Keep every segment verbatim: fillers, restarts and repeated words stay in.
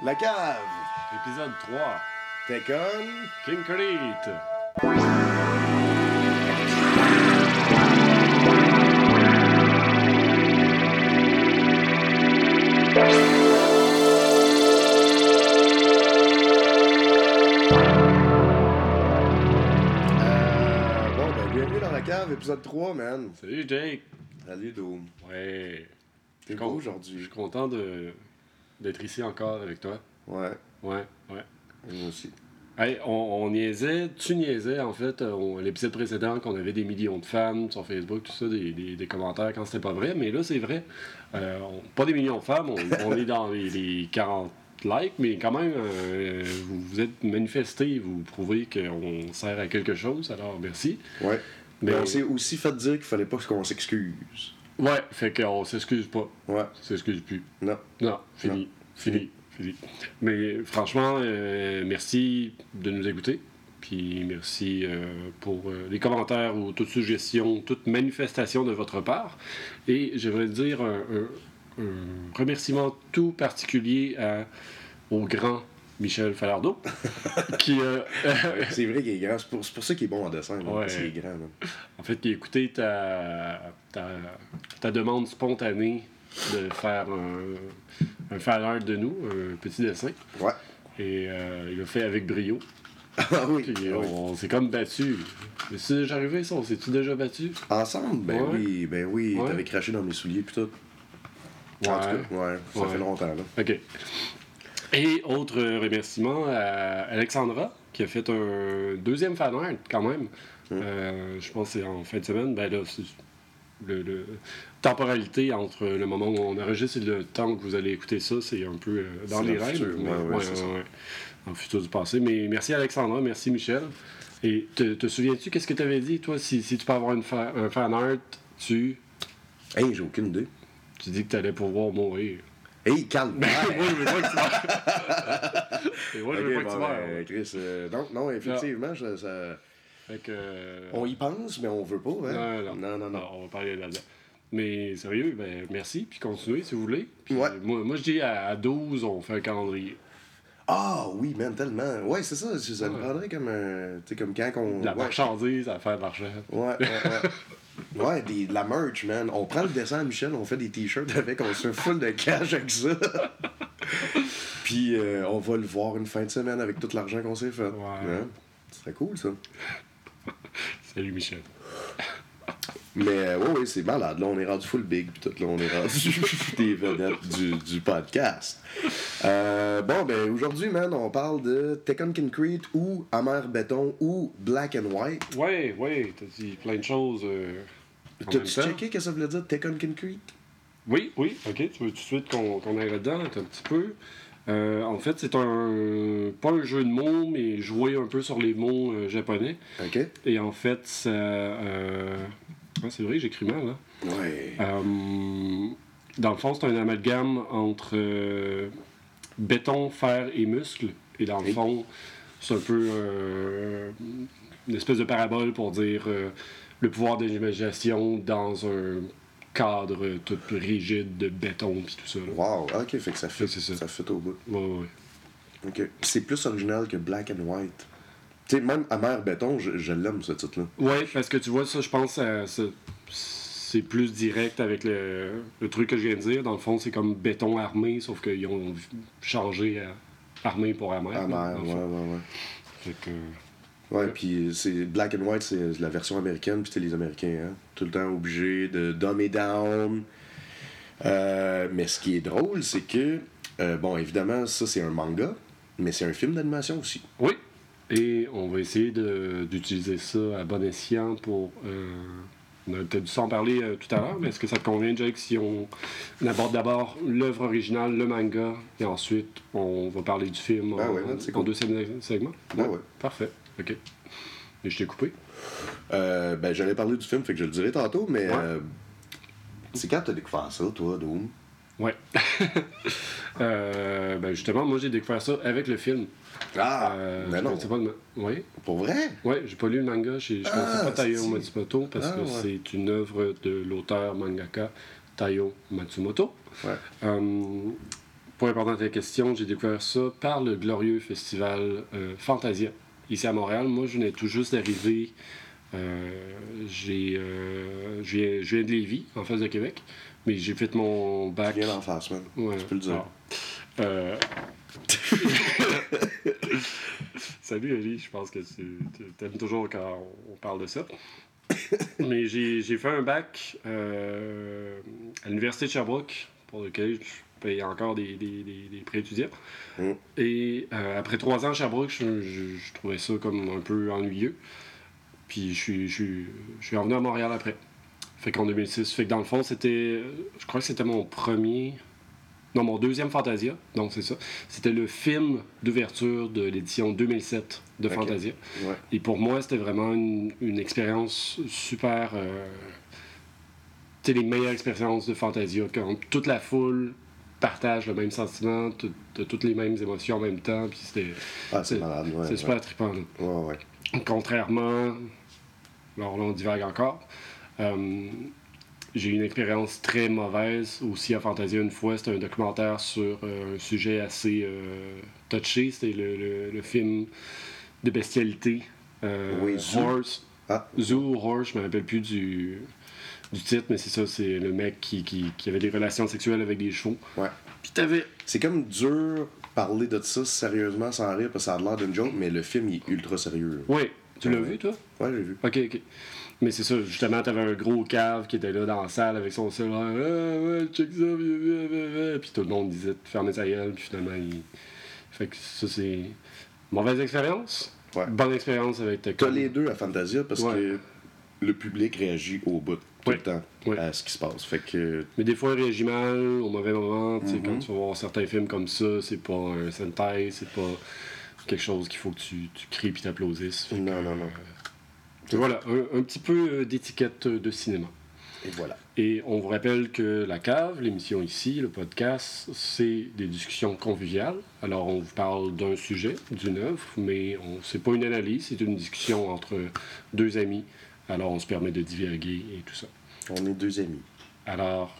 La cave! Épisode trois. Tekken. Concrete. Euh, bon, ben, bienvenue dans la cave, épisode trois, man. Salut Jake. Salut, Doom. Ouais. T'es con- beau Je aujourd'hui. suis content de d'être ici encore avec toi. Ouais, Ouais, ouais. moi aussi. Hey, on, on niaisait, tu niaisais en fait, on- l'épisode précédent qu'on avait des millions de fans sur Facebook, tout ça, des, des, des commentaires quand c'était pas vrai, mais là c'est vrai. Euh, on- pas des millions de fans, on, on est dans les, les quarante likes, mais quand même, euh, vous vous êtes manifestés, vous prouvez qu'on sert à quelque chose, alors merci. Ouais. Mais Mais on s'est aussi fait dire qu'il fallait pas qu'on s'excuse. ouais, fait qu'on s'excuse pas, Ouais. on s'excuse plus. Non. Non, fini, fini, fini. Mais franchement, euh, merci de nous écouter. Puis merci euh, pour euh, les commentaires ou toute suggestion, toute manifestation de votre part. Et j'aimerais dire un, un- un remerciement tout particulier à- au grand Michel Falardeau, qui, euh, C'est vrai qu'il est grand. C'est pour, c'est pour ça qu'il est bon en dessin. là, Ouais. Parce qu'il est grand. là. en fait, qui a écouté ta, ta, ta demande spontanée de faire un, un fan art de nous, un petit dessin. Ouais. Et euh, il l'a fait avec brio. Ah oui. Puis ah oui. on s'est comme battu. Mais c'est déjà arrivé ça? On s'est-tu déjà battu? Ensemble? Ben Ouais. oui, ben oui. Ouais. T'avais craché dans mes souliers pis tout. En tout cas, ouais. Ça Ouais. fait longtemps, là. OK. Et autre remerciement à Alexandra, qui a fait un deuxième fan art quand même. Mm. Euh, je pense que c'est en fin de semaine. Ben là, c'est le, le- temporalité entre le moment où on enregistre et le temps que vous allez écouter ça, c'est un peu euh, dans C'est les dans le rêves. futur, mais- ouais, ouais, c'est ça. Dans le futur du passé. Mais merci Alexandra, merci Michel. Et te, te souviens-tu, qu'est-ce que tu avais dit, toi, si, si tu peux avoir une fa- un fan art, tu, Hey, j'ai aucune idée. tu dis que tu allais pouvoir mourir. Hey, calme. moi, je veux pas que tu meurs. Et moi, je veux Ok, pas que bon, tu meurs. ben, Chris, euh, non, non, effectivement, je- ça- Fait que... euh, on y pense, mais on veut pas, hein? Non, non, non, non. non. on va parler là-dedans. Mais sérieux, ben merci, puis continuez si vous voulez. Puis, Ouais. moi, moi, je dis à, à douze, on fait un calendrier. Ah oui, man, tellement. Ouais, c'est ça, ça me Ouais. prendrait comme un... Tu sais, comme quand on... De la ouais. marchandise à faire de l'argent. Ouais, ouais, ouais. Ouais, des, de la merch, man. On prend le dessin à Michel, on fait des t-shirts avec, on se fait full de cash avec ça. Puis euh, on va le voir une fin de semaine avec tout l'argent qu'on s'est fait. Ouais. Hein? Ce serait cool, ça. Salut Michel. Mais euh, ouais, ouais, c'est malade. Là, on est rendu full big, puis tout, là, on est rendu des vedettes du, du podcast. Euh, bon, ben aujourd'hui, man, on parle de Tekken Concrete ou Amer Béton ou Black and White. Ouais, ouais, t'as dit plein de choses. euh, en T'as-tu même temps. checké ce que ça voulait dire, Tekken Concrete? Oui, oui, ok, tu veux tout de suite qu'on qu'on aille là-dedans un petit peu. Euh, en fait, c'est un. Pas un jeu de mots, mais jouer un peu sur les mots euh, japonais. OK? Et en fait, ça. euh, ah, c'est vrai, j'écris mal, là. Ouais. Euh, dans le fond, c'est un amalgame entre euh, béton, fer et muscle. Et dans le Oui. fond, c'est un peu euh, une espèce de parabole pour dire euh, le pouvoir de l'imagination dans un cadre tout rigide de béton et tout ça. Là. Wow, ok, fait que ça fait, C'est ça. ça fait au bout. Ouais, ouais. Ok. C'est plus original que Black and White. Tu sais, même Amer Béton, je, je l'aime, ce titre-là. Ouais, parce que tu vois, ça, je pense, euh, ça- c'est plus direct avec le, le truc que je viens de dire. Dans le fond, c'est comme béton armé, sauf qu'ils ont changé à armé pour amer. là, Amer, dans le ouais, fond. ouais, ouais. Fait que, Ouais, puis c'est Black and White, c'est la version américaine, puis c'est les Américains, hein. Tout le temps obligés de dumb it down. Euh, mais ce qui est drôle, c'est que, euh, bon, évidemment, ça c'est un manga, mais c'est un film d'animation aussi. oui. Et on va essayer de- d'utiliser ça à bon escient pour. euh, on a peut-être dû s'en parler euh, tout à l'heure, mais est-ce que ça te convient, Jake, si on, on aborde d'abord l'œuvre originale, le manga, et ensuite on va parler du film Ah en, ouais, c'est en cool. deuxième segment? Ouais, ouais. Parfait. OK. Et je t'ai coupé. Euh, ben, j'allais parler du film, fait que je le dirai tantôt, mais Ouais. euh, c'est quand t'as découvert ça, toi, Doom? Ouais. euh, ben justement, moi j'ai découvert ça avec le film. Ah, Euh, mais je non, connaissais pas le ma- Oui, pour vrai? ouais, j'ai pas lu le manga, j'ai- je Ah, connaissais pas Taiyo c'est-tu? Matsumoto parce Ah, que ouais. c'est une œuvre de l'auteur mangaka Taiyo Matsumoto. Ouais. Euh, pour répondre à ta question, j'ai découvert ça par le glorieux festival euh, Fantasia, ici à Montréal. Moi, je venais tout juste d'arriver. Euh, j'ai, euh, je, viens, je viens de Lévis, en face de Québec, mais j'ai fait mon bac. Tu viens d'en face, man. Ouais. Tu peux le dire. Ah. Euh... Salut, Ali, je pense que tu aimes toujours quand on parle de ça. Mais j'ai, j'ai fait un bac euh, à l'Université de Sherbrooke, pour lequel je paye encore des, des, des, des prêts étudiants. Mm. Et euh, après trois ans à Sherbrooke, je, je, je trouvais ça comme un peu ennuyeux. Puis je suis, je, suis, je suis revenu à Montréal après. Fait qu'en deux mille six, fait que dans le fond, c'était. Je crois que c'était mon premier. Non, mon deuxième Fantasia. Donc, c'est ça. C'était le film d'ouverture de l'édition deux mille sept de okay. Fantasia. Ouais. Et pour moi, c'était vraiment une, une expérience super. Euh... Tu sais, les meilleures expériences de Fantasia. Quand toute la foule partage le même sentiment, t'as toutes les mêmes émotions en même temps. Puis c'était. Ah, c'est, c'est malade, ouais. C'est ouais. super trippant. Là. Ouais, ouais. Contrairement. Alors là, on divague encore. Euh... J'ai eu une expérience très mauvaise aussi à Fantasia une fois. C'était un documentaire sur euh, un sujet assez euh, touché. C'était le, le, le film de bestialité. Euh, oui, Zoo. Horse. Ah. Zoo ou Horse, je ne me rappelle plus du, du titre, mais c'est ça. C'est le mec qui, qui, qui avait des relations sexuelles avec des chevaux. Ouais. Puis t'avais... C'est comme dur parler de ça sérieusement sans rire parce que ça a l'air d'une joke, mais le film il est ultra sérieux. Oui. Tu l'as ouais. vu, toi? Ouais, j'ai vu. OK, OK. Mais c'est ça, justement, t'avais un gros cave qui était là dans la salle avec son cellulaire. Ah ouais, check ça, puis tout le monde disait de fermer sa gueule, puis finalement, il. Fait que ça, c'est. Mauvaise expérience. Ouais. Bonne expérience avec ta. T'as les deux à Fantasia parce ouais. que le public réagit au bout tout ouais. le temps ouais. à ce qui se passe. Fait que. Mais des fois, il réagit mal, au mauvais moment. Tu sais, mm-hmm. quand tu vas voir certains films comme ça, c'est pas un Sentai, c'est pas quelque chose qu'il faut que tu, tu cries puis t'applaudisses. Fait non, que, non, non. Euh, Voilà, un, un petit peu d'étiquette de cinéma. Et voilà. Et on vous rappelle que La Cave, l'émission ici, le podcast, c'est des discussions conviviales. Alors, on vous parle d'un sujet, d'une œuvre, mais on, c'est pas une analyse, c'est une discussion entre deux amis. Alors, on se permet de diverguer et tout ça. On est deux amis. Alors,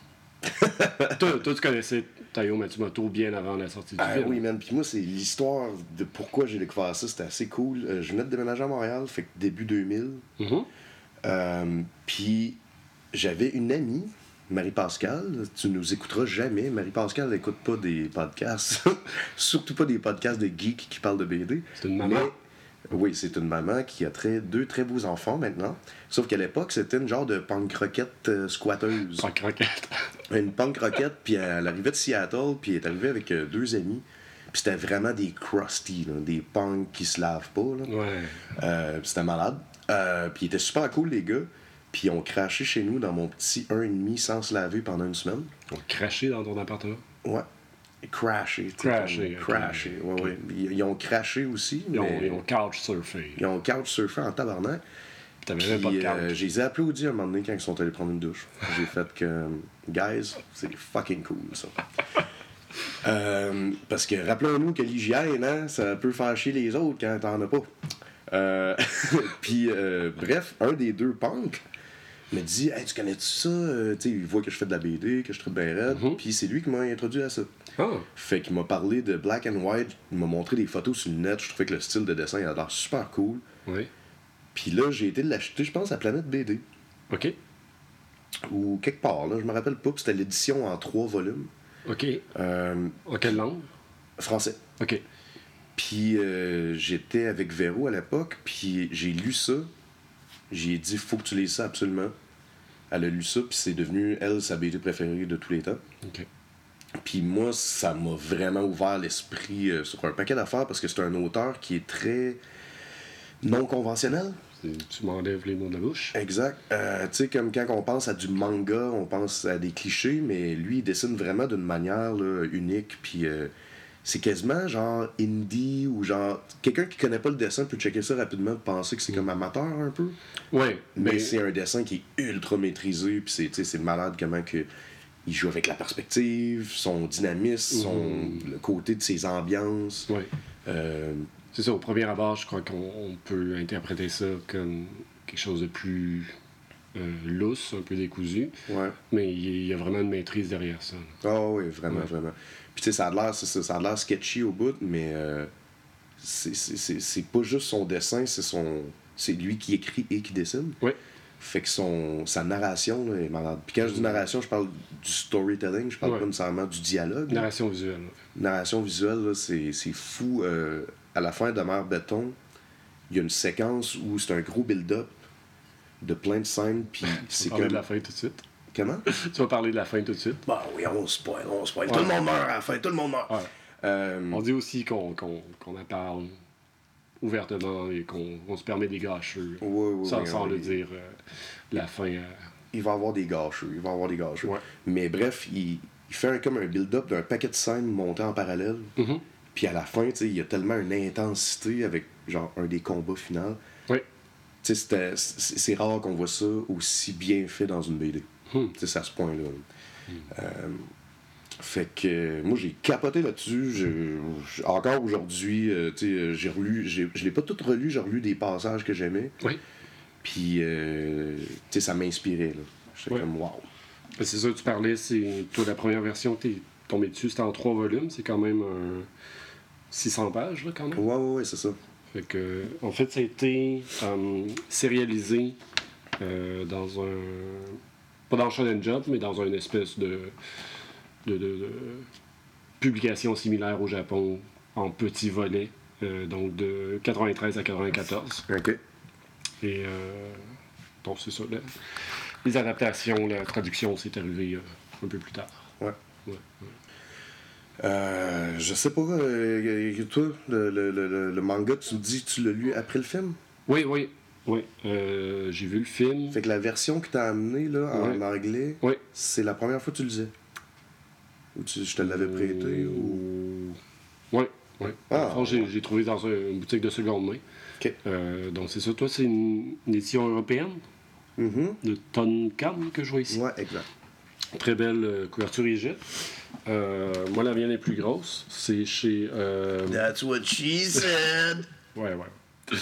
toi, toi, tu connaissais Taiyo Matsumoto bien avant la sortie du ah, film. Oui, man. Puis moi, c'est l'histoire de pourquoi j'ai découvert ça. C'était assez cool. Euh, je venais de déménager à Montréal, fait que début deux mille. Mm-hmm. Euh, puis j'avais une amie, Marie-Pascale. Tu nous écouteras jamais. Marie-Pascale n'écoute pas des podcasts. Surtout pas des podcasts de geeks qui parlent de B D. C'est une maman. Mais, oui, c'est une maman qui a très, deux très beaux enfants maintenant. Sauf qu'à l'époque, c'était une genre de punk roquette euh, squatteuse. Punk roquette. Une punk roquette, puis elle arrivait de Seattle, puis elle est arrivée avec euh, deux amis. Puis c'était vraiment des crusty, là, des punks qui se lavent pas. Là. Ouais. Euh, c'était malade. Euh, puis ils étaient super cool, les gars. Puis ils ont craché chez nous dans mon petit un virgule cinq sans se laver pendant une semaine. Ils ont craché dans ton appartement? Ouais. Crasher. Crasher. Crasher, okay. ouais, ouais. Ils, ils ont craché aussi. Ils, mais... ont, ils ont couch surfé. Ils ont couch surfé en tabarnak. T'avais même pas de couch. Euh, je les ai applaudis un moment donné quand ils sont allés prendre une douche. J'ai fait que, guys, c'est fucking cool, ça. euh, parce que rappelons-nous que l'hygiène, hein, ça peut faire chier les autres quand t'en as pas. Euh, Puis, euh, bref, un des deux punks me dit hey, tu connais-tu ça? Euh, il voit que je fais de la B D, que je trouve bien raide. Mm-hmm. Puis c'est lui qui m'a introduit à ça. Oh. Fait qu'il m'a parlé de Black and White, il m'a montré des photos sur le net. Je trouvais que le style de dessin il a l'air super cool. Oui. Puis là, j'ai été l'acheter, je pense, à Planète B D. OK. Ou quelque part, là, je me rappelle pas. Puis c'était l'édition en trois volumes. OK. Euh, en quelle langue? Français. OK. Puis euh, j'étais avec Véro à l'époque, puis j'ai lu ça. J'ai dit, faut que tu lises ça absolument. Elle a lu ça, puis c'est devenu, elle, sa B D préférée de tous les temps. OK. Puis moi, ça m'a vraiment ouvert l'esprit euh, sur un paquet d'affaires parce que c'est un auteur qui est très non conventionnel. Tu m'enlèves les mots de la bouche. Exact. Euh, tu sais, comme quand on pense à du manga, on pense à des clichés, mais lui, il dessine vraiment d'une manière là, unique. Puis euh, c'est quasiment genre indie ou genre. Quelqu'un qui connaît pas le dessin peut checker ça rapidement et penser que c'est comme amateur un peu. Ouais. Mais, mais c'est un dessin qui est ultra maîtrisé. Puis c'est, tu sais, c'est malade comment que. Il joue avec la perspective, son dynamisme, son, mmh. le côté de ses ambiances. Ouais. Euh, c'est ça, au premier abord, je crois qu'on on peut interpréter ça comme quelque chose de plus euh, lousse, un peu décousu, Ouais. mais il y a vraiment une maîtrise derrière ça. Ah oh, oui, vraiment, Ouais. vraiment. Puis tu sais, ça a l'air, c'est ça, ça a l'air sketchy au bout, mais euh, c'est, c'est, c'est, c'est pas juste son dessin, c'est son. C'est lui qui écrit et qui dessine. Oui. Fait que son, sa narration là, est malade. Puis quand je dis narration, je parle du storytelling, je parle Ouais. pas nécessairement du dialogue. là. Narration visuelle. Narration visuelle, là, c'est, c'est fou. Euh, à la fin de Mère Béton, il y a une séquence où c'est un gros build-up de plein de scènes, puis Tu c'est vas parler comme. de la fin tout de suite. Comment? Tu vas parler de la fin tout de suite. Bah oui, on spoil, on spoil. Ouais. Tout le monde meurt à la fin, tout le monde meurt. Ouais. Euh, On dit aussi qu'on qu'on, qu'on en parle ouvertement et qu'on on se permet des gâcheux. Oui, oui, sans oui, sans oui. le dire, euh, la fin. euh, Il va avoir des gâcheux, il va avoir des gâcheux. Ouais. Mais bref, il, il fait un, comme un build-up d'un paquet de scènes montées en parallèle. mhm. Puis à la fin, tu sais, il y a tellement une intensité avec genre un des combats finaux. Oui. Tu sais, c'était- c'est c'est rare qu'on voit ça aussi bien fait dans une B D. Hmm. Tu sais, c'est à ce point-là. Euh, fait que euh, moi, j'ai capoté là-dessus. Je- je- encore aujourd'hui, euh, tu sais, j'ai relu, j'ai- je l'ai pas tout relu, j'ai relu des passages que j'aimais. Oui. Puis, euh, tu sais, ça m'inspirait. là. J'étais Ouais. comme, wow. Ben, c'est ça, tu parlais, c'est toi, la première version que t'es tombé dessus, c'était en trois volumes. C'est quand même un six cents pages, là, quand même. Ouais, ouais, ouais, c'est ça. Fait que, en fait, ça a été euh, sérialisé euh, dans un. Pas dans Shonen Jump, mais dans une espèce de, de, de, de publication similaire au Japon, en petits volets, euh, donc de quatre-vingt-treize à quatre-vingt-quatorze. OK. Et euh, donc, c'est ça. la- les adaptations, la traduction, c'est arrivé euh, un peu plus tard. Ouais. Ouais. Euh, je sais pas, euh, toi, le, le, le, le manga, tu me dis que tu l'as lu après le film? Oui, oui, oui. Euh, j'ai vu le film. Fait que la version que t'as amenée, là, en Ouais. anglais, Oui. c'est la première fois que tu le disais? Ou tu, je te l'avais prêté? Ou... Oui, oui. Ah, Dans le fond, j'ai ouais. j'ai trouvé dans un- une boutique de seconde main. OK. Euh, donc, c'est ça. Toi, c'est une, une édition européenne Mhm. de Tonkam que je vois ici. Ouais, exact. Très belle euh, couverture rigide. Euh, moi, la mienne est plus grosse. C'est chez. Euh... That's what she said! Ouais, ouais.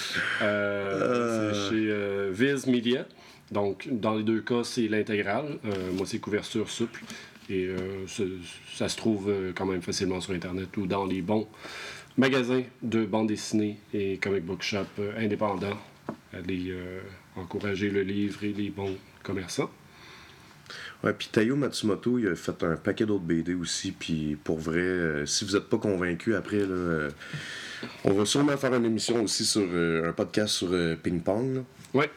Euh, C'est chez euh, Viz Media. Donc, dans les deux cas, c'est l'intégrale. Euh, moi, c'est couverture souple. Et euh, ça, ça se trouve euh, quand même facilement sur Internet ou dans les bons magasins de bande dessinée et comic book shop euh, indépendants. Allez euh, encourager le livre et les bons commerçants. Ouais, puis Taiyo Matsumoto, il a fait un paquet d'autres B D aussi, puis pour vrai, euh, si vous n'êtes pas convaincu après, là, euh, on va sûrement faire une émission aussi sur euh, un podcast sur euh, Ping Pong, là. Ouais.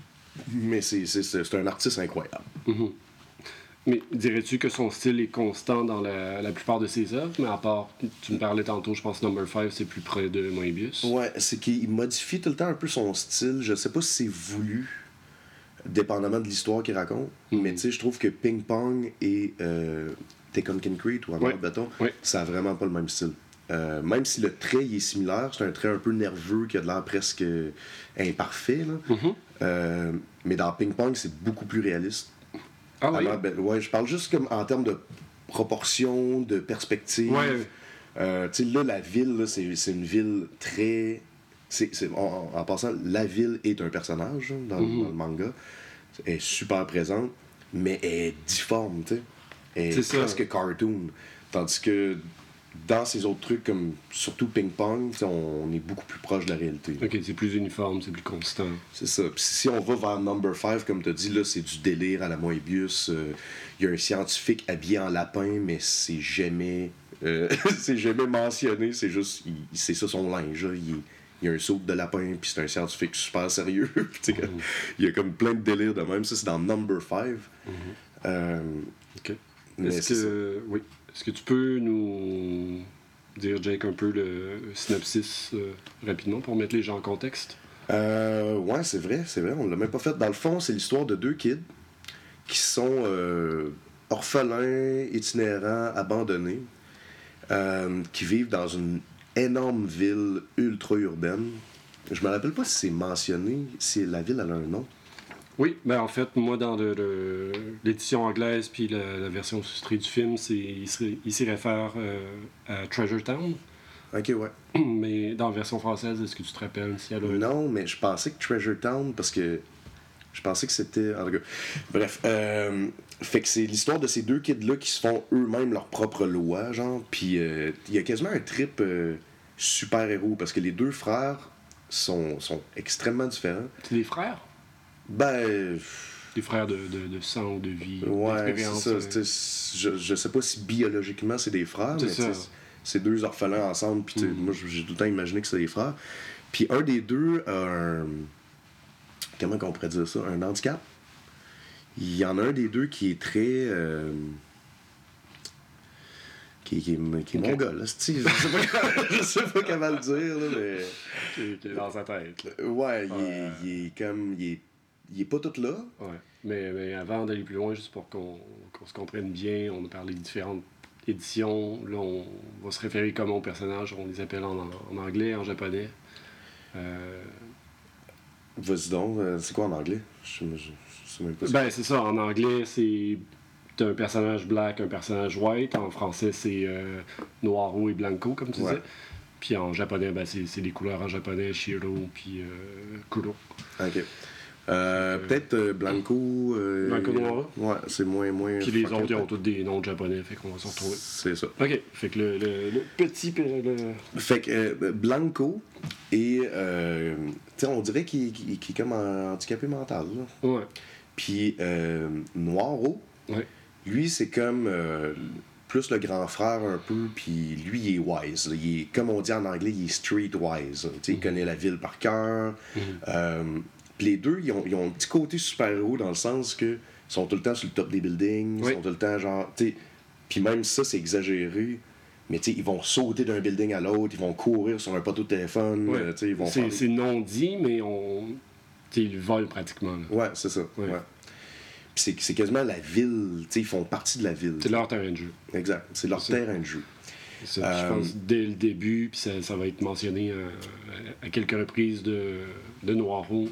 Mais c'est, c'est, c'est, c'est un artiste incroyable. Mhm. Mais dirais-tu que son style est constant dans la, la plupart de ses œuvres, mais à part, tu me parlais tantôt, je pense Number cinq, c'est plus près de Moebius. Ouais, c'est qu'il modifie tout le temps un peu son style. Je sais pas si c'est voulu, dépendamment de l'histoire qu'il raconte, Mhm. mais tu sais, je trouve que Ping Pong et euh, Tekken Concrete ou Amour Ouais. Béton, Ouais. ça a vraiment pas le même style. Euh, même si le trait il est similaire, c'est un trait un peu nerveux qui a de l'air presque imparfait. Là. Mhm. Euh, mais dans Ping Pong, c'est beaucoup plus réaliste. Ah oui? Alors, ben, ouais, je parle juste comme en termes de proportion, de perspective. Ouais. Euh, tu sais, là, la ville, là, c'est, c'est une ville très. C'est, c'est- en, en passant, la ville est un personnage hein, dans, Mhm. dans le manga. Elle est super présente, mais elle est difforme, tu sais. Elle est, C'est ça. presque cartoon. Tandis que dans ces autres trucs, comme surtout Ping Pong, tu sais, on, on est beaucoup plus proche de la réalité. Ok, c'est plus uniforme, c'est plus constant. C'est ça. Puis si on va vers Number cinq, comme tu as dit, là, c'est du délire à la Moebius. Il y a un scientifique habillé en lapin, mais c'est jamais. euh, c'est jamais mentionné. C'est juste. il- c'est ça son linge. Là. Il, il y a un saut de lapin, puis c'est un scientifique super sérieux. Puis tu sais, comme- il y a comme plein de délires de même. Ça, c'est dans Number cinq. Euh, Ok. mais Est-ce c'est ça. que, oui. Est-ce que tu peux nous dire, Jake, un peu le synopsis euh, rapidement pour mettre les gens en contexte? Euh, ouais, c'est vrai, c'est vrai. On l'a même pas fait. Dans le fond, c'est l'histoire de deux kids qui sont euh, orphelins, itinérants, abandonnés, euh, qui vivent dans une énorme ville ultra-urbaine. Je me rappelle pas si c'est mentionné, si la ville elle a un nom. Oui, ben en fait, moi, dans le- le- l'édition anglaise puis la, la version illustrée du film, c'est, il, se- il s'y réfère euh, à Treasure Town. Ok, ouais. Mais dans la version française, est-ce que tu te rappelles si elle a un nom? Non, mais je pensais que Treasure Town, parce que Je pensais que c'était... En tout cas, bref. Euh, fait que c'est l'histoire de ces deux kids-là qui se font eux-mêmes leur propre loi, genre. Puis il euh, y a quasiment un trip euh, super-héros, parce que les deux frères sont, sont extrêmement différents. C'est des frères? Ben... Des frères de, de, de sang, de vie, ouais, d'expérience. c'est ça. Euh... Je, je sais pas si biologiquement c'est des frères, c'est mais c'est deux orphelins ensemble. Puis mm. moi, j'ai tout le temps imaginé que c'était des frères. Puis un des deux a un... Comment qu'on pourrait dire ça? Un handicap. Il y en a un des deux qui est très... Euh... Qui, qui, qui, qui est okay. mongol, là, je sais pas, je sais pas comment le dire, là, mais... Qui, qui est dans sa tête, là. Ouais, il, euh... est, il est comme... Il est, il est pas tout là. Ouais. Mais, mais avant d'aller plus loin, juste pour qu'on, qu'on se comprenne bien, on a parlé de différentes éditions. Là, on va se référer comme aux personnages. On les appelle en, en anglais, en japonais. Euh... Vas-y donc, c'est quoi en anglais? Je, je, je sais même pas. Ben, c'est ça. En anglais, c'est un personnage black, un personnage white. En français, c'est euh, noiro et blanco, comme tu ouais. disais. Puis en japonais, ben, c'est, c'est les couleurs en japonais, Shiro puis euh, Kuro. OK. Euh, peut-être euh, Blanco. Euh, Blanco Noir. Ouais, c'est moins. moins Puis les autres, ils ont tous des noms de japonais, fait qu'on va se retrouver. C'est ça. Ok, fait que le, le, le petit. Le... Fait que euh, Blanco est. Euh, tu sais, on dirait qu'il, qu'il, qu'il est comme handicapé mental. Là. Ouais. Puis euh, Noiro, ouais. lui, c'est comme. Euh, plus le grand frère un peu, puis lui, il est wise. Là. Il est, comme on dit en anglais, il est streetwise. Mm-hmm. Il connaît la ville par cœur. Mm-hmm. Euh, Puis les deux, ils ont, ils ont un petit côté super-héros dans le sens que ils sont tout le temps sur le top des buildings, ils oui. sont tout le temps genre, tu sais, puis même ça, c'est exagéré, mais tu sais, ils vont sauter d'un building à l'autre, ils vont courir sur un poteau de téléphone, oui. euh, tu sais, ils vont c'est, faire... c'est non dit, mais on... tu sais, ils volent pratiquement. Là. Ouais, c'est ça, oui. ouais. Puis c'est, c'est quasiment la ville, tu sais, ils font partie de la ville. C'est leur terrain de jeu. Exact, c'est leur c'est terrain de jeu. C'est ça, euh... je pense, dès le début, puis ça, ça va être mentionné euh, à quelques reprises de, de Noiro,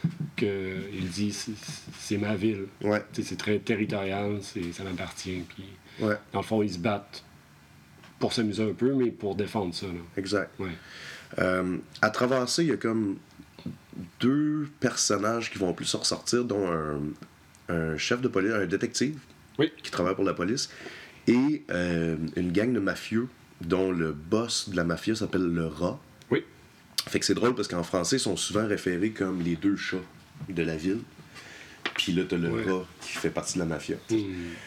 qu'il dit c'est, c'est ma ville. Ouais. C'est très territorial, c'est, ça m'appartient. Puis, ouais. Dans le fond, ils se battent pour s'amuser un peu, mais pour défendre ça. Là. Exact. Ouais. Euh, à travers ça, il y a comme deux personnages qui vont plus ressortir, dont un, un chef de police, un détective oui. qui travaille pour la police, et euh, une gang de mafieux dont le boss de la mafia s'appelle le Rat. Oui. Fait que c'est drôle parce qu'en français, ils sont souvent référés comme les deux chats de la ville. Puis là, t'as le ouais. Rat qui fait partie de la mafia. Mm.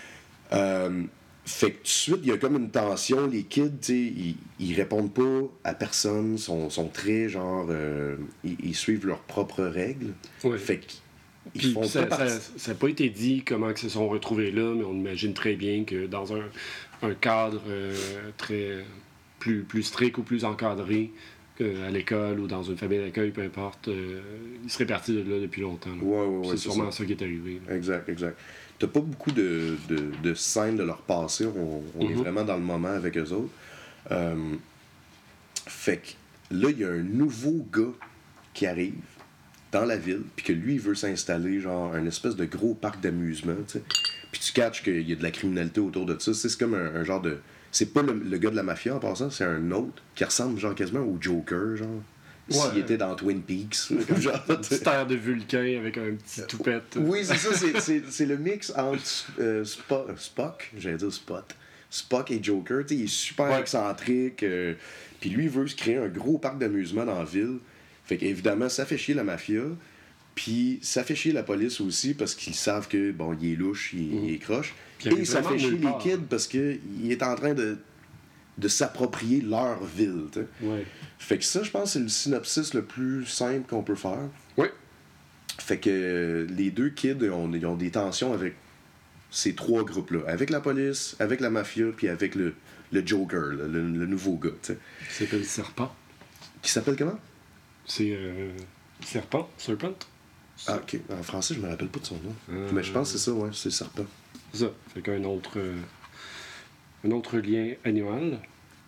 Euh, fait que tout de suite, il y a comme une tension. Les kids, tu sais, ils, ils répondent pas à personne, sont, sont très genre. Euh, ils, ils suivent leurs propres règles. Ouais. Fait qu'ils Puis, font ça, pas partie. Ça n'a pas été dit comment ils se sont retrouvés là, mais on imagine très bien que dans un, un cadre euh, très plus, plus strict ou plus encadré, à l'école ou dans une famille d'accueil, peu importe, euh, ils seraient partis de là depuis longtemps. Là. Ouais, ouais, ouais, c'est, c'est sûrement ça. ça qui est arrivé. Là. Exact, exact. T'as pas beaucoup de, de, de scènes de leur passé. On, on mm-hmm. est vraiment dans le moment avec eux autres. Euh, fait que là, il y a un nouveau gars qui arrive dans la ville, puis que lui, il veut s'installer, genre, un espèce de gros parc d'amusement, tu sais. Puis tu catches qu'il y a de la criminalité autour de ça. C'est comme un, un genre de... C'est pas le, le gars de la mafia, en passant, c'est un autre qui ressemble, genre, quasiment au Joker, genre. Ouais. S'il était dans Twin Peaks. Genre, un petit air de Vulcain avec un petit toupette. Oui, c'est ça, c'est, c'est, c'est le mix entre euh, Spock, Spock, j'allais dire Spot, Spock et Joker, tu sais, il est super ouais. excentrique, euh, puis lui, il veut se créer un gros parc d'amusement dans la ville. Fait qu'évidemment, ça fait chier la mafia, puis ça fait chier la police aussi, parce qu'ils savent que, bon, il est louche, il, mmh. il est croche. Et ça fait chier les kids, parce qu'il est en train de... de s'approprier leur ville. T'sais. Ouais. Fait que ça, je pense, c'est le synopsis le plus simple qu'on peut faire. Oui. Fait que euh, les deux kids ont, ils ont des tensions avec ces trois groupes-là. Avec la police, avec la mafia, puis avec le, le Joker, là, le, le nouveau gars. T'sais. Qui s'appelle Serpent. Qui s'appelle comment? C'est euh, Serpent, Serpent. Ah, ok. En français, je me rappelle pas de son nom. Euh... Mais je pense que c'est ça, ouais, c'est Serpent. C'est ça. Fait qu'un autre... Euh... Un autre lien animal.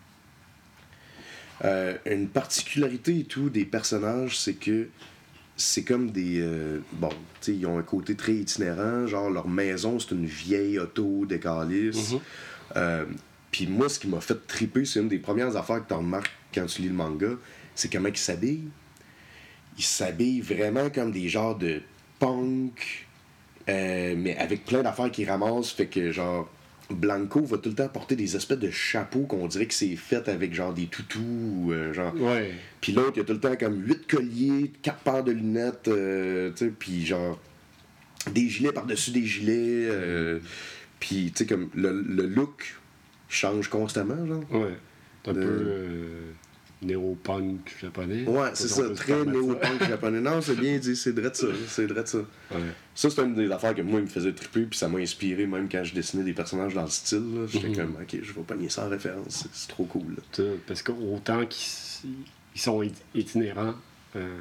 Euh, une particularité et tout des personnages, c'est que c'est comme des... Euh, bon, tu sais, ils ont un côté très itinérant. Genre, leur maison, c'est une vieille auto décalisse. Mm-hmm. Euh, Puis moi, ce qui m'a fait triper, c'est une des premières affaires que tu remarques quand tu lis le manga, c'est comment ils s'habillent. Ils s'habillent vraiment comme des genres de punk, euh, mais avec plein d'affaires qu'il ramasse, fait que genre Blanco va tout le temps porter des espèces de chapeaux qu'on dirait que c'est fait avec genre des toutous, ou, euh, genre. Ouais. Puis l'autre, il a tout le temps comme huit colliers, quatre paires de lunettes, euh, tu sais, puis genre des gilets par-dessus des gilets, euh, puis tu sais comme le, le look change constamment, genre. Ouais. C'est un De- peu euh, néo-punk japonais. Ouais, Pas c'est si ça, on peut se très permettre ça. néo-punk japonais. Non, c'est bien dit, c'est vrai de ça, c'est vrai de ça. Ouais. Ça, c'est une des affaires que moi, il me faisait triper, puis ça m'a inspiré même quand je dessinais des personnages dans le style. là. J'étais Mhm. comme, ok, je vais pogner ça en référence, c'est, c'est trop cool. Là. Ça, parce qu'autant qu'ils ils sont it- itinérants, euh,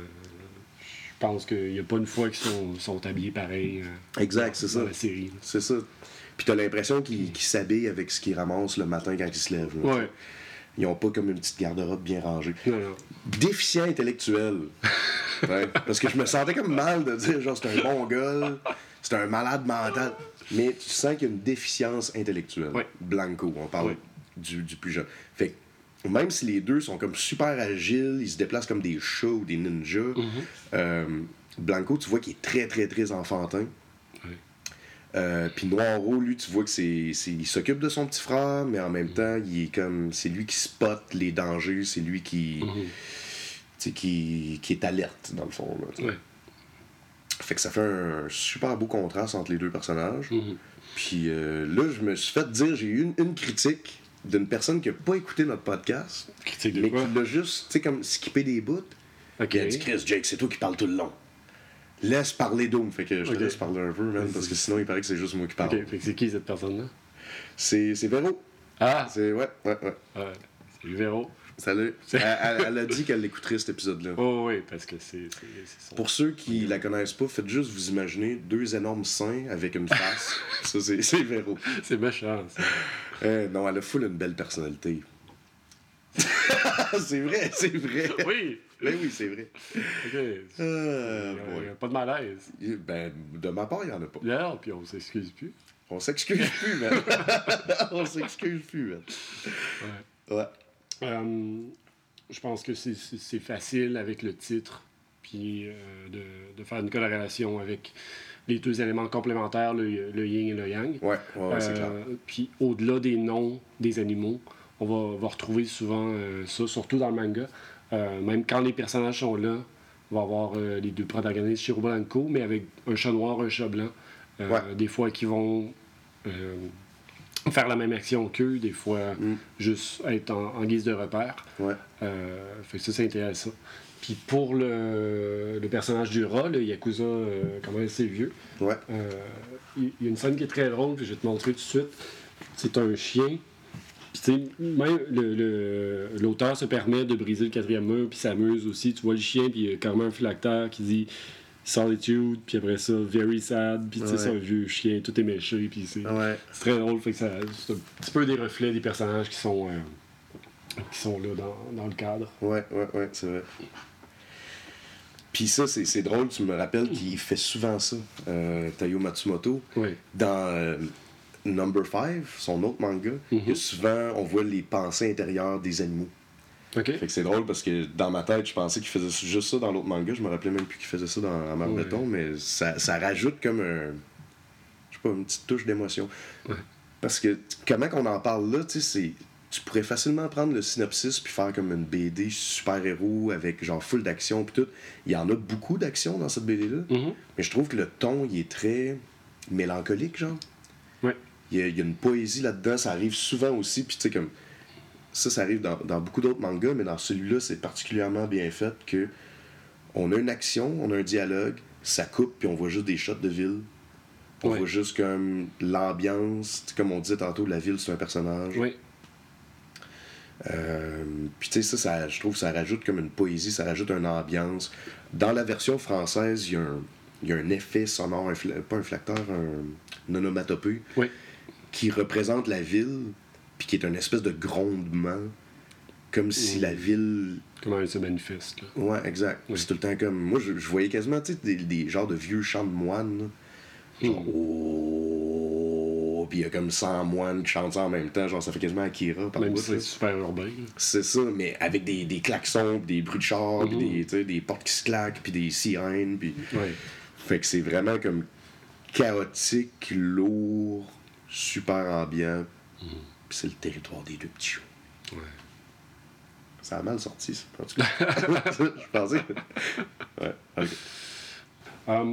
je pense qu'il n'y a pas une fois qu'ils sont, sont habillés pareil euh, Exact, c'est dans ça. la série. là. C'est ça. Puis t'as l'impression qu'ils, qu'ils s'habillent avec ce qu'ils ramassent le matin quand ils se lèvent. là. Ouais. Ils ont pas comme une petite garde-robe bien rangée. Non, non. Déficient intellectuel. Ouais, parce que je me sentais comme mal de dire, genre, c'est un bon gars, c'est un malade mental. Mais tu sens qu'il y a une déficience intellectuelle. Ouais. Blanco, on parle Ouais. du, du plus jeune. Fait que même si les deux sont comme super agiles, ils se déplacent comme des chats ou des ninjas, euh, Blanco, tu vois qu'il est très, très, très enfantin. Ouais. Euh, puis Noiro, lui, tu vois que c'est, c'est il s'occupe de son petit frère, mais en même temps, il est comme c'est lui qui spot les dangers, c'est lui qui, Mhm. tu sais, qui, qui est alerte dans le fond. Là, tu sais. Ouais. Fait que ça fait un super beau contraste entre les deux personnages. Mhm. Puis euh, là, je me suis fait dire, j'ai eu une, une critique d'une personne qui a pas écouté notre podcast, Critique de mais quoi? qui l'a juste, tu sais, comme skippé des bouts. Ok. Il a dit, Chris, Jake, c'est toi qui parles tout le long. Laisse parler Doom. Fait que je te Ok. laisse parler un peu, man, parce que sinon, il paraît que c'est juste moi qui parle. Ok, fait que c'est qui cette personne-là? C'est, c'est Véro. Ah! C'est, ouais, ouais, ouais. Ouais. Salut Véro. Salut. Elle, elle- elle a dit qu'elle l'écouterait cet épisode-là. Oh oui, parce que c'est c'est- c'est son... Pour ceux qui la connaissent pas, faites juste vous imaginer deux énormes seins avec une face. Ça, c'est, c'est Véro. C'est méchant, ça. Euh, non, elle a full une belle personnalité. c'est vrai, c'est vrai. Oui! Ben oui, c'est vrai. Ok. Ah, Il n'y boy. a pas de malaise. Ben, de ma part, il n'y en a pas. Là, puis on s'excuse plus. On s'excuse plus, man. On s'excuse plus, man. Ouais. Ouais. Euh, je pense que c'est- c'est c'est facile avec le titre, puis euh, de, de faire une corrélation avec les deux éléments complémentaires, le, le yin et le yang. Ouais, ouais, ouais, c'est Euh, clair. Puis au-delà des noms des animaux, on va, va retrouver souvent euh, ça, surtout dans le manga. Euh, même quand les personnages sont là, on va avoir euh, les deux protagonistes Shiro Blanco, mais avec un chat noir, un chat blanc. Euh, Ouais. Des fois qui vont euh, faire la même action qu'eux, des fois Mm. juste être en, en guise de repère. Ouais. Euh, fait que ça, c'est intéressant. Puis pour le, le personnage du rat, le Yakuza, euh, comment c'est vieux, Ouais. euh, il il y a une scène qui est très drôle, que je vais te montrer tout de suite. C'est un chien. Puis tu sais, même le- le- l'auteur se permet de briser le quatrième mur, puis s'amuse aussi. Tu vois le chien, puis il y a carrément un phylactère qui dit Solitude, puis après ça, Very Sad, puis tu sais, Ouais. c'est un vieux chien, tout est méché, puis c'est Ouais. c'est très drôle. Fait que ça, c'est un petit peu des reflets des personnages qui sont, euh, qui sont là dans, dans le cadre. Ouais, ouais, ouais, c'est vrai. Puis ça, c'est, c'est drôle, tu me rappelles qu'il fait souvent ça, euh, Taiyo Matsumoto. Oui. Dans euh, Number five, son autre manga, il y a souvent, on voit les pensées intérieures des animaux. OK. Fait que c'est drôle parce que dans ma tête, je pensais qu'il faisait juste ça dans l'autre manga. Je me rappelais même plus qu'il faisait ça dans Amar Ouais. Breton, mais ça, ça rajoute comme un. Je sais pas, une petite touche d'émotion. Ouais. Parce que comment qu'on en parle là, tu sais, c'est. Tu pourrais facilement prendre le synopsis puis faire comme une B D super-héros avec genre full d'action puis tout. Il y en a beaucoup d'action dans cette B D-là. Mhm. Mais je trouve que le ton, il est très mélancolique, genre. Ouais. Il y, a, il y a une poésie là-dedans, ça arrive souvent aussi, puis tu sais, comme. Ça, ça arrive dans, dans beaucoup d'autres mangas, mais dans celui-là, c'est particulièrement bien fait que. On a une action, on a un dialogue, ça coupe, puis on voit juste des shots de ville. On Ouais. voit juste comme l'ambiance, tu sais, comme on disait tantôt, la ville, c'est un personnage. Oui. Euh, puis tu sais, ça, ça, je trouve que ça rajoute comme une poésie, ça rajoute une ambiance. Dans la version française, il y a un, il y a un effet sonore, un fla- pas un flacteur, un, un onomatopée, Oui. qui représente la ville, puis qui est une espèce de grondement, comme si Mm. la ville... Comment elle se manifeste, là. Ouais, exact. Oui. C'est tout le temps comme... Moi, je, je voyais quasiment, tu sais, des, des genres de vieux chants de moines, là. Genre, Mm. oh... Puis il y a comme cent moines qui chantent ça en même temps, genre ça fait quasiment Akira par Même bout, si là. c'est super urbain. là. C'est ça, mais avec des, des klaxons, puis des bruits de char, puis Mhm. des, tu sais, des portes qui se claquent, puis des sirènes, puis... Ouais. Fait que c'est vraiment comme chaotique, lourd, super ambiant. Mm. Puis c'est le territoire des deux petits chiots. Ouais. Ça a mal sorti, ça, en tout cas. Je pensais. Ouais, ok. Um,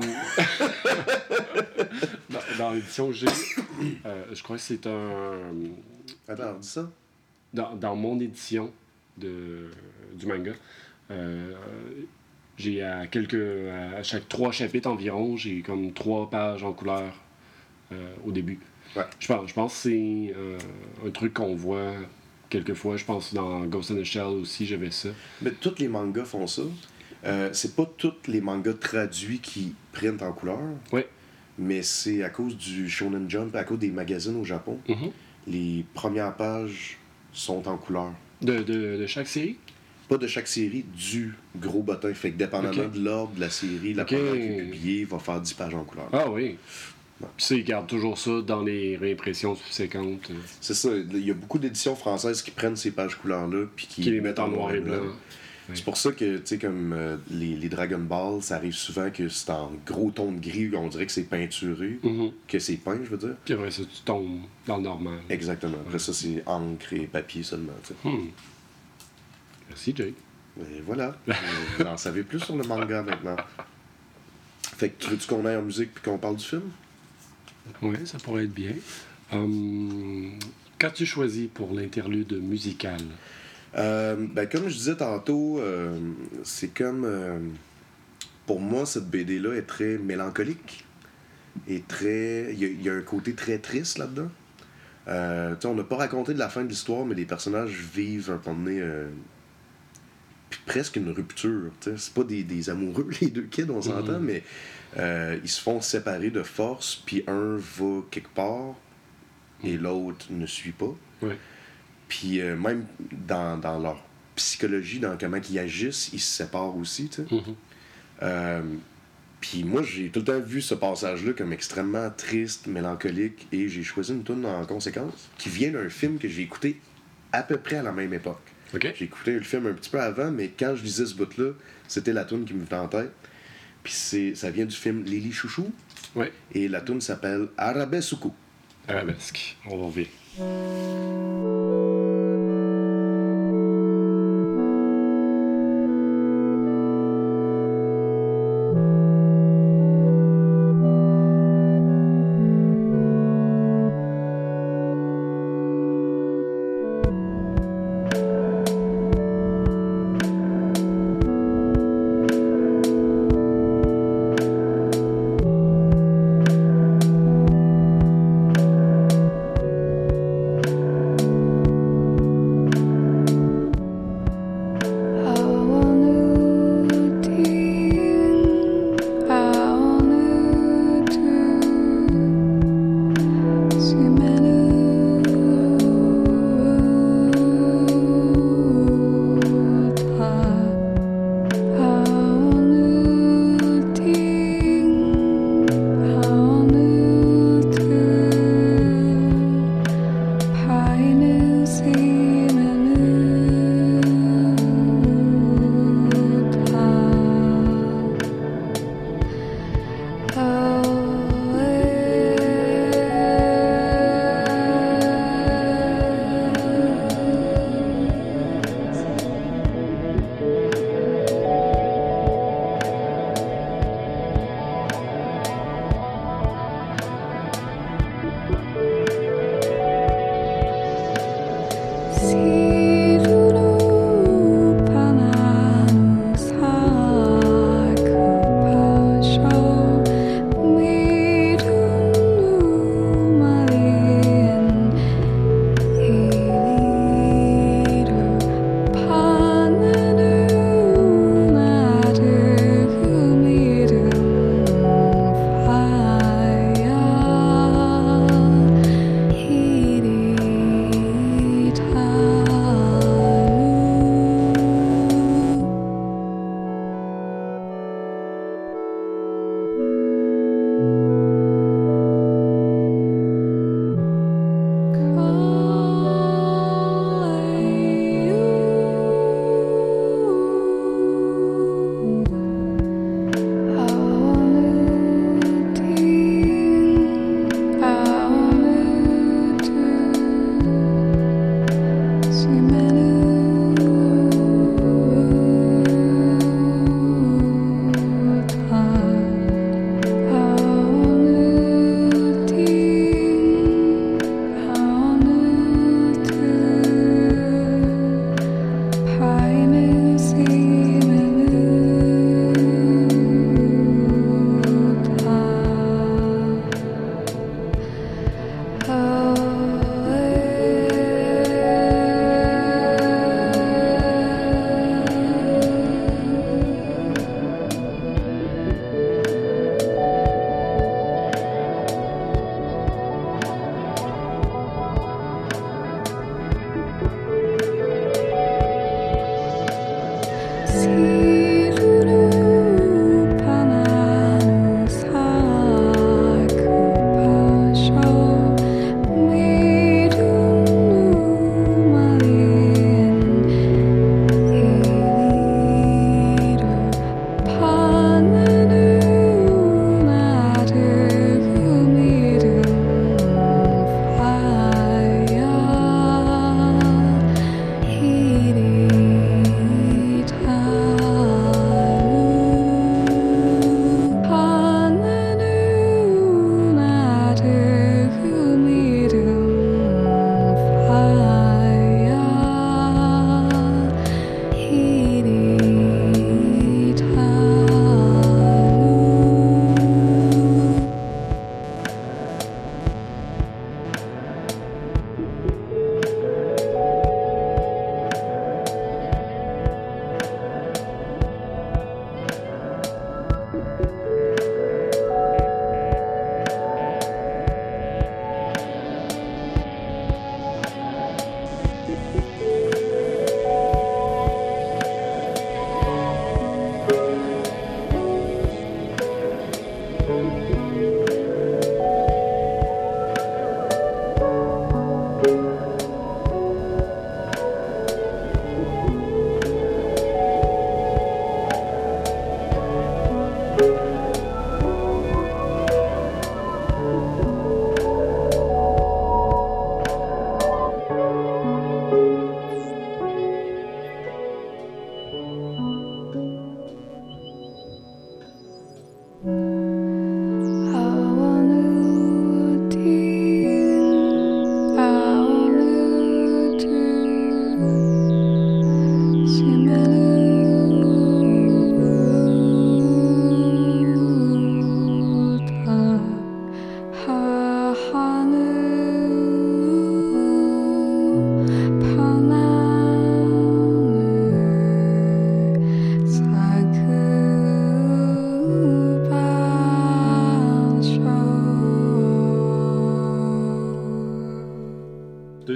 dans dans l'édition que j'ai, euh, je crois que c'est un. Attends, dis ça. Dans, dans mon édition de, du manga, euh, j'ai à quelques. À chaque trois chapitres environ, j'ai comme trois pages en couleur euh, au début. Ouais. Je pense, je pense que c'est euh, un truc qu'on voit quelquefois. Je pense que dans Ghost in the Shell aussi, j'avais ça. Mais tous les mangas font ça. Euh, c'est pas tous les mangas traduits qui prennent en couleur. Ouais. Mais c'est à cause du Shonen Jump, à cause des magazines au Japon. Mm-hmm. Les premières pages sont en couleur. De, de, de chaque série? Pas de chaque série, du gros bottin. Fait que dépendamment Ok. de l'ordre de la série, la Ok. première qui est publiée va faire dix pages en couleur. Ah oui. Ouais. Puis ça, ils gardent toujours ça dans les réimpressions subséquentes. euh, C'est ça. Il y a beaucoup d'éditions françaises qui prennent ces pages couleurs-là puis qui, qui les mettent en noir et blanc. C'est pour ça que, tu sais, comme euh, les, les Dragon Ball, ça arrive souvent que c'est en gros ton de gris, on dirait que c'est peinturé, Mhm. que c'est peint, je veux dire. Puis après ça, tu tombes dans le normal. Exactement. Après ça, c'est encre et papier seulement, tu sais. Hmm. Merci, Jake. Et voilà. Vous en savez plus sur le manga maintenant. Fait que tu veux-tu qu'on aille en musique puis qu'on parle du film? Oui, ça pourrait être bien. Hum, Qu'as-tu choisi pour l'interlude musical? Euh, ben, comme je disais tantôt, euh, c'est comme... euh, pour moi, cette B D-là est très mélancolique. Et très... Il y, a- il y a un côté très triste là-dedans. Euh, tu sais, on n'a pas raconté de la fin de l'histoire, mais les personnages vivent un moment donné... euh, puis presque une rupture. tu sais. C'est pas des, des amoureux, les deux kids, on s'entend, Mhm. mais euh, ils se font séparer de force, puis un va quelque part et l'autre ne suit pas. Ouais. Puis euh, même dans, dans leur psychologie, dans comment ils agissent, ils se séparent aussi. tu sais. Mhm. Euh, Puis moi, j'ai tout le temps vu ce passage-là comme extrêmement triste, mélancolique, et j'ai choisi une tune en conséquence, qui vient d'un film que j'ai écouté à peu près à la même époque. OK. J'ai écouté le film un petit peu avant, mais quand je lisais ce bout-là, c'était la tune qui me venait en tête. Puis c'est, ça vient du film Lily Chouchou, Ouais. et la tune s'appelle Arabesuku. Arabesque. On va revient.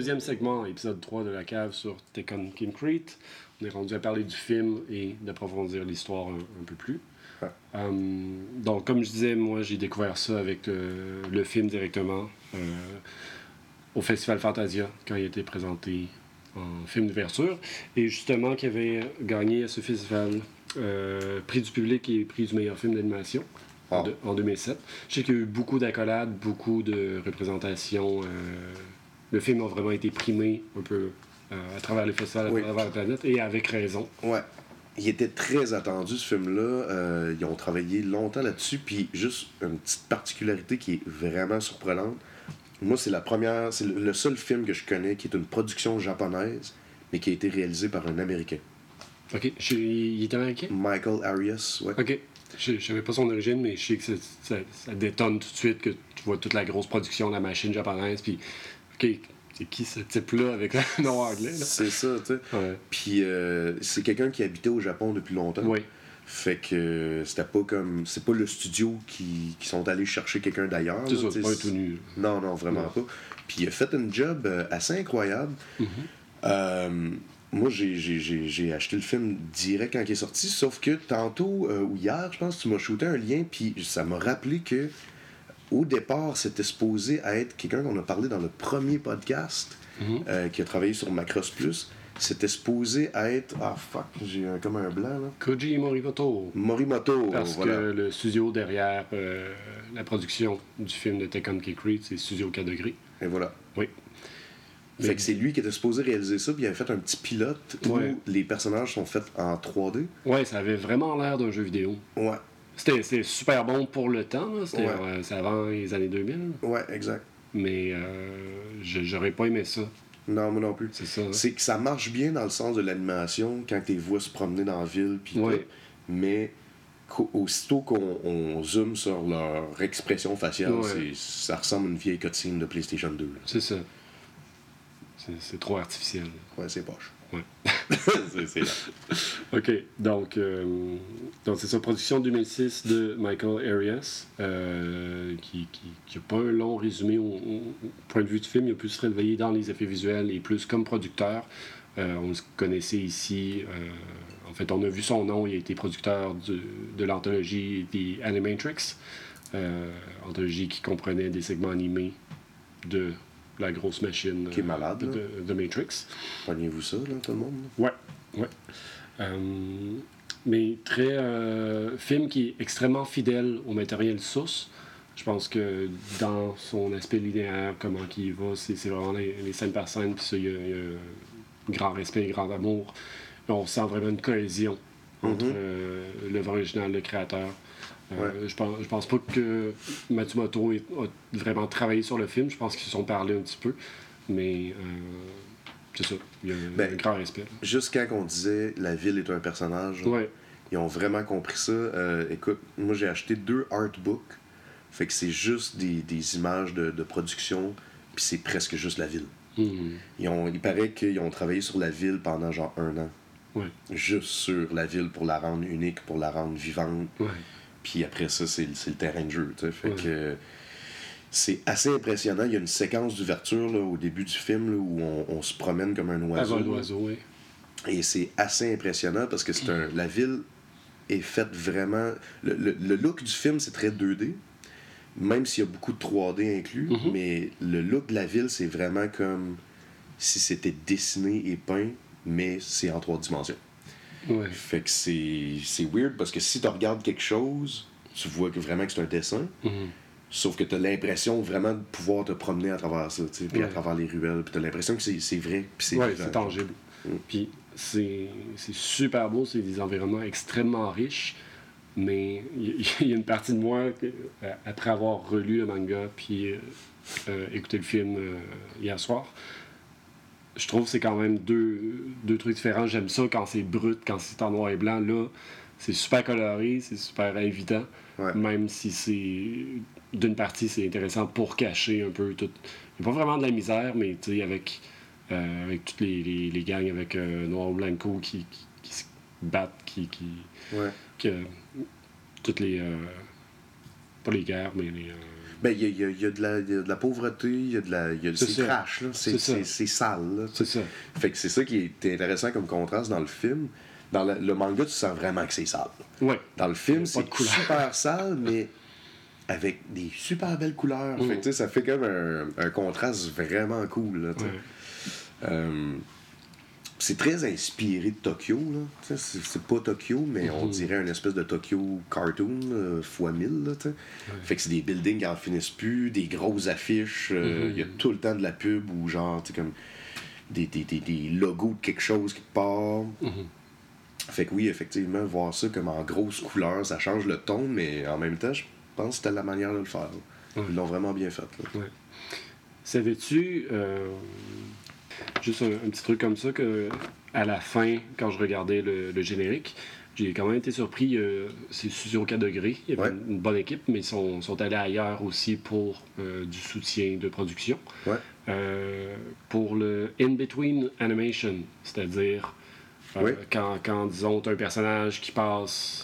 deuxième segment, épisode trois de la cave sur Tekken Concrete. On est rendu à parler du film et d'approfondir l'histoire un, un peu plus. Ouais. Um, donc, comme je disais, moi, j'ai découvert ça avec le, le film directement euh, au Festival Fantasia, quand il a été présenté en film d'ouverture. Et justement, qui avait gagné à ce festival euh, prix du public et prix du meilleur film d'animation. En, de, en deux mille sept. Je sais qu'il y a eu beaucoup d'accolades, beaucoup de représentations. Euh, le film a vraiment été primé un peu euh, à travers le festival, oui. à travers la planète, et avec raison. Ouais. Il était très attendu, ce film-là. Euh, ils ont travaillé longtemps là-dessus. Puis juste une petite particularité qui est vraiment surprenante. Moi, c'est la première, c'est le seul film que je connais qui est une production japonaise, mais qui a été réalisé par un Américain. OK. Je, il est américain? Michael Arias, ouais. OK. Je ne savais pas son origine, mais je sais que ça, ça, ça détonne tout de suite que tu vois toute la grosse production de la machine japonaise. Puis, OK, c'est qui ce type-là avec un nom anglais? Là? C'est ça, tu sais. Ouais. Puis, euh, c'est quelqu'un qui habitait au Japon depuis longtemps. Oui. Fait que euh, c'était pas comme. C'est pas le studio qui, qui sont allés chercher quelqu'un d'ailleurs. C'est là, ça, c'est pas un tout nu. Non, non, vraiment non. pas. Puis, il a fait un job euh, assez incroyable. Mm-hmm. Euh. Moi, j'ai, j'ai, j'ai, j'ai acheté le film direct quand il est sorti, sauf que tantôt, euh, ou hier, je pense, tu m'as shooté un lien, puis ça m'a rappelé que au départ, c'était supposé être quelqu'un qu'on a parlé dans le premier podcast, Mm-hmm. euh, qui a travaillé sur Macross Plus. C'était supposé être... Ah, fuck, j'ai un, comme un blanc, là. Koji Morimoto. Morimoto, Parce voilà. que le studio derrière euh, la production du film de Tekken Concrete, c'est Studio quatre degrés. Et voilà. Oui. Fait Mais... que c'est lui qui était supposé réaliser ça, puis il avait fait un petit pilote où ouais. les personnages sont faits en trois D. Ouais, ça avait vraiment l'air d'un jeu vidéo. Ouais. C'était, c'était super bon pour le temps, là. C'était ouais. euh, c'est avant les années deux mille. Ouais, exact. Mais euh, j'aurais pas aimé ça. Non, moi non plus. C'est ça. Hein? C'est que ça marche bien dans le sens de l'animation quand tu les vois se promener dans la ville, puis ouais. tout. Mais aussitôt qu'on on zoome sur leur expression faciale, ouais. c'est, ça ressemble à une vieille cutscene de PlayStation deux. Là. C'est ça. C'est, c'est trop artificiel. Ouais, c'est poche. Ouais. c'est, c'est là. OK. Donc, euh, donc c'est ça, production deux mille six de Michael Arias, euh, qui n'a pas un long résumé au, au point de vue du film. Il a pu se réveiller dans les effets visuels et plus comme producteur. Euh, on le connaissait ici. Euh, en fait, on a vu son nom. Il a été producteur de, de l'anthologie The Animatrix. Euh, anthologie qui comprenait des segments animés de la grosse machine qui est malade, de, de, de Matrix. Prenez-vous ça, là, tout le monde? Ouais, ouais. Euh, mais très euh, film qui est extrêmement fidèle au matériel source. Je pense que dans son aspect linéaire, comment il va, c'est, c'est vraiment les, les scènes par scène, puis ça, il y, y a un grand respect, un grand amour. On sent vraiment une cohésion entre mm-hmm. euh, l'œuvre originale, le créateur. Euh, ouais. je, pense, je pense pas que Matsumoto ait, a vraiment travaillé sur le film. Je pense qu'ils se sont parlé un petit peu. Mais euh, c'est ça. Il y a ben, un grand respect. Juste quand on disait la ville est un personnage, ouais. ils ont vraiment compris ça. Euh, écoute, moi j'ai acheté deux artbooks. Fait que c'est juste des, des images de, de production. Puis c'est presque juste la ville. Mm. Ils ont, il paraît qu'ils ont travaillé sur la ville pendant genre un an. Ouais. Juste sur la ville pour la rendre unique, pour la rendre vivante. Ouais. Puis après ça, c'est, c'est le terrain de jeu. T'sais. Fait ouais. que c'est assez impressionnant. Il y a une séquence d'ouverture là, au début du film là, où on, on se promène comme un oiseau. Avant l'oiseau, oui. Et c'est assez impressionnant parce que c'est un, la ville est faite vraiment... Le, le, le look du film, c'est très deux D, même s'il y a beaucoup de trois D inclus, mm-hmm. mais le look de la ville, c'est vraiment comme si c'était dessiné et peint, mais c'est en trois dimensions. Ouais. Fait que c'est, c'est weird parce que si tu regardes quelque chose, tu vois que vraiment que c'est un dessin, mm-hmm. sauf que tu as l'impression vraiment de pouvoir te promener à travers ça, puis ouais. à travers les ruelles, puis tu as l'impression que c'est, c'est vrai, puis c'est ouais, vivant. c'est tangible. Mm. Puis c'est, c'est super beau, c'est des environnements extrêmement riches, mais il y, y a une partie de moi, après avoir relu le manga puis euh, écouté le film euh, hier soir, je trouve que c'est quand même deux, deux trucs différents. J'aime ça quand c'est brut, quand c'est en noir et blanc. Là, c'est super coloré, c'est super évident. Ouais. Même si c'est... D'une partie, c'est intéressant pour cacher un peu tout... Il n'y a pas vraiment de la misère, mais tu sais, avec, euh, avec toutes les, les, les gangs, avec euh, Noir ou Blanco qui, qui, qui se battent, qui... qui, ouais. qui euh, toutes les... Euh, pas les guerres, mais les... Euh, Ben, il y a, y a- y a de la- y a de la pauvreté, il y a de la. y a- C'est C'est ça. trash, là. C'est C'est ça. c'est- c'est sale, là. C'est ça. Fait que c'est ça qui est intéressant comme contraste dans le film. Dans le, le manga, tu sens vraiment que c'est sale. Ouais. Dans le film, pas de c'est couleur. super sale, mais avec des super belles couleurs. Mm. Fait que, tu sais, ça fait comme un, un contraste vraiment cool, là, tu sais. Ouais. Euh, c'est très inspiré de Tokyo, là. Tu sais, C'est c'est pas Tokyo, mais on Mhm. dirait une espèce de Tokyo cartoon euh, fois mille, là, tu sais. Fait que c'est des buildings qui en finissent plus, des grosses affiches, euh, il Mhm. y a tout le temps de la pub ou genre, tu sais, comme des, des, des, des logos de quelque chose qui part. Mhm. Fait que oui, effectivement, voir ça comme en grosse couleur, ça change le ton, mais en même temps, je pense que c'était la manière de le faire. Ouais. Ils l'ont vraiment bien fait, là. Ouais. Savais-tu, euh, juste un, un petit truc comme ça, que à la fin, quand je regardais le, le générique, j'ai quand même été surpris. Euh, c'est Studio quatre degrés, il y avait Ouais. une, une bonne équipe, mais ils sont, sont allés ailleurs aussi pour euh, du soutien de production. Ouais. Euh, pour le in-between animation, c'est-à-dire euh, Oui. quand, quand, disons, tu as un personnage qui passe,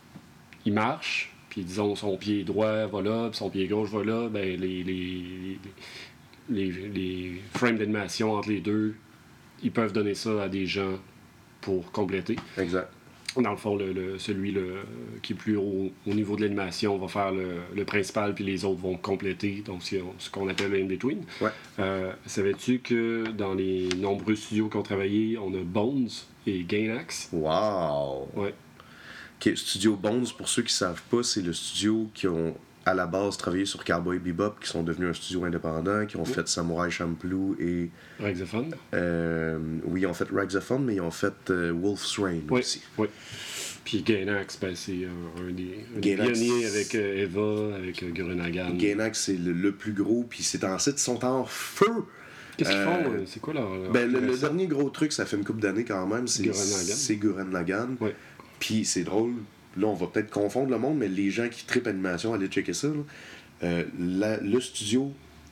il marche, puis disons, son pied droit va là, puis son pied gauche va là, ben les, les, les, les, les frames d'animation entre les deux, ils peuvent donner ça à des gens pour compléter. Exact. Dans le fond, le, le- celui le, qui est plus haut au niveau de l'animation va faire le, le principal, puis les autres vont compléter, donc c'est ce qu'on appelle le in-between. Ouais. Euh, savais-tu que dans les nombreux studios qui ont travaillé, on a Bones et Gainax? Wow! Ouais. Ok, Studio Bones, pour ceux qui ne savent pas, c'est le studio qui ont à la base travaillé sur Cowboy Bebop, qui sont devenus un studio indépendant, qui ont Oui. fait Samurai Champloo et. Rexophone? euh, oui, ils ont fait Rexophone, mais ils ont fait euh, Wolf's Rain Oui. aussi. Oui. Puis Gainax, ben, c'est un, un des, un des Gainax- pionniers avec euh, Eva, avec euh, Gurren Lagann. Gainax, c'est le, le plus gros, puis c'est en site, ils sont en feu! Qu'est-ce qu'ils Euh, font? euh, C'est quoi leur. leur Ben, le, le récent? dernier gros truc, ça fait une couple d'années quand même, c'est Gurren Lagann. c'est Gurren Lagann. Ouais. Puis c'est drôle, là on va peut-être confondre le monde, mais les gens qui trippent animation, allez checker ça. Là. Euh, la- le studio,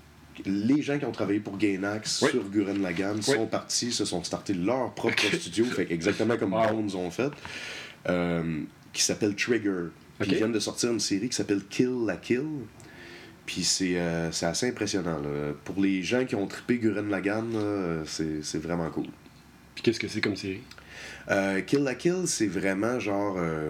les gens qui ont travaillé pour Gainax Oui. sur Gurren Lagann Oui. sont partis, se sont startés leur propre studio, fait exactement comme Wow. Bones ont fait, euh, qui s'appelle Trigger. Puis Ok. ils viennent de sortir une série qui s'appelle Kill la Kill. Puis c'est euh, c'est assez impressionnant. Là. Pour les gens qui ont trippé Gurren Lagann, là, c'est c'est vraiment cool. Puis qu'est-ce que c'est comme série? Euh, Kill la Kill, c'est vraiment genre. euh,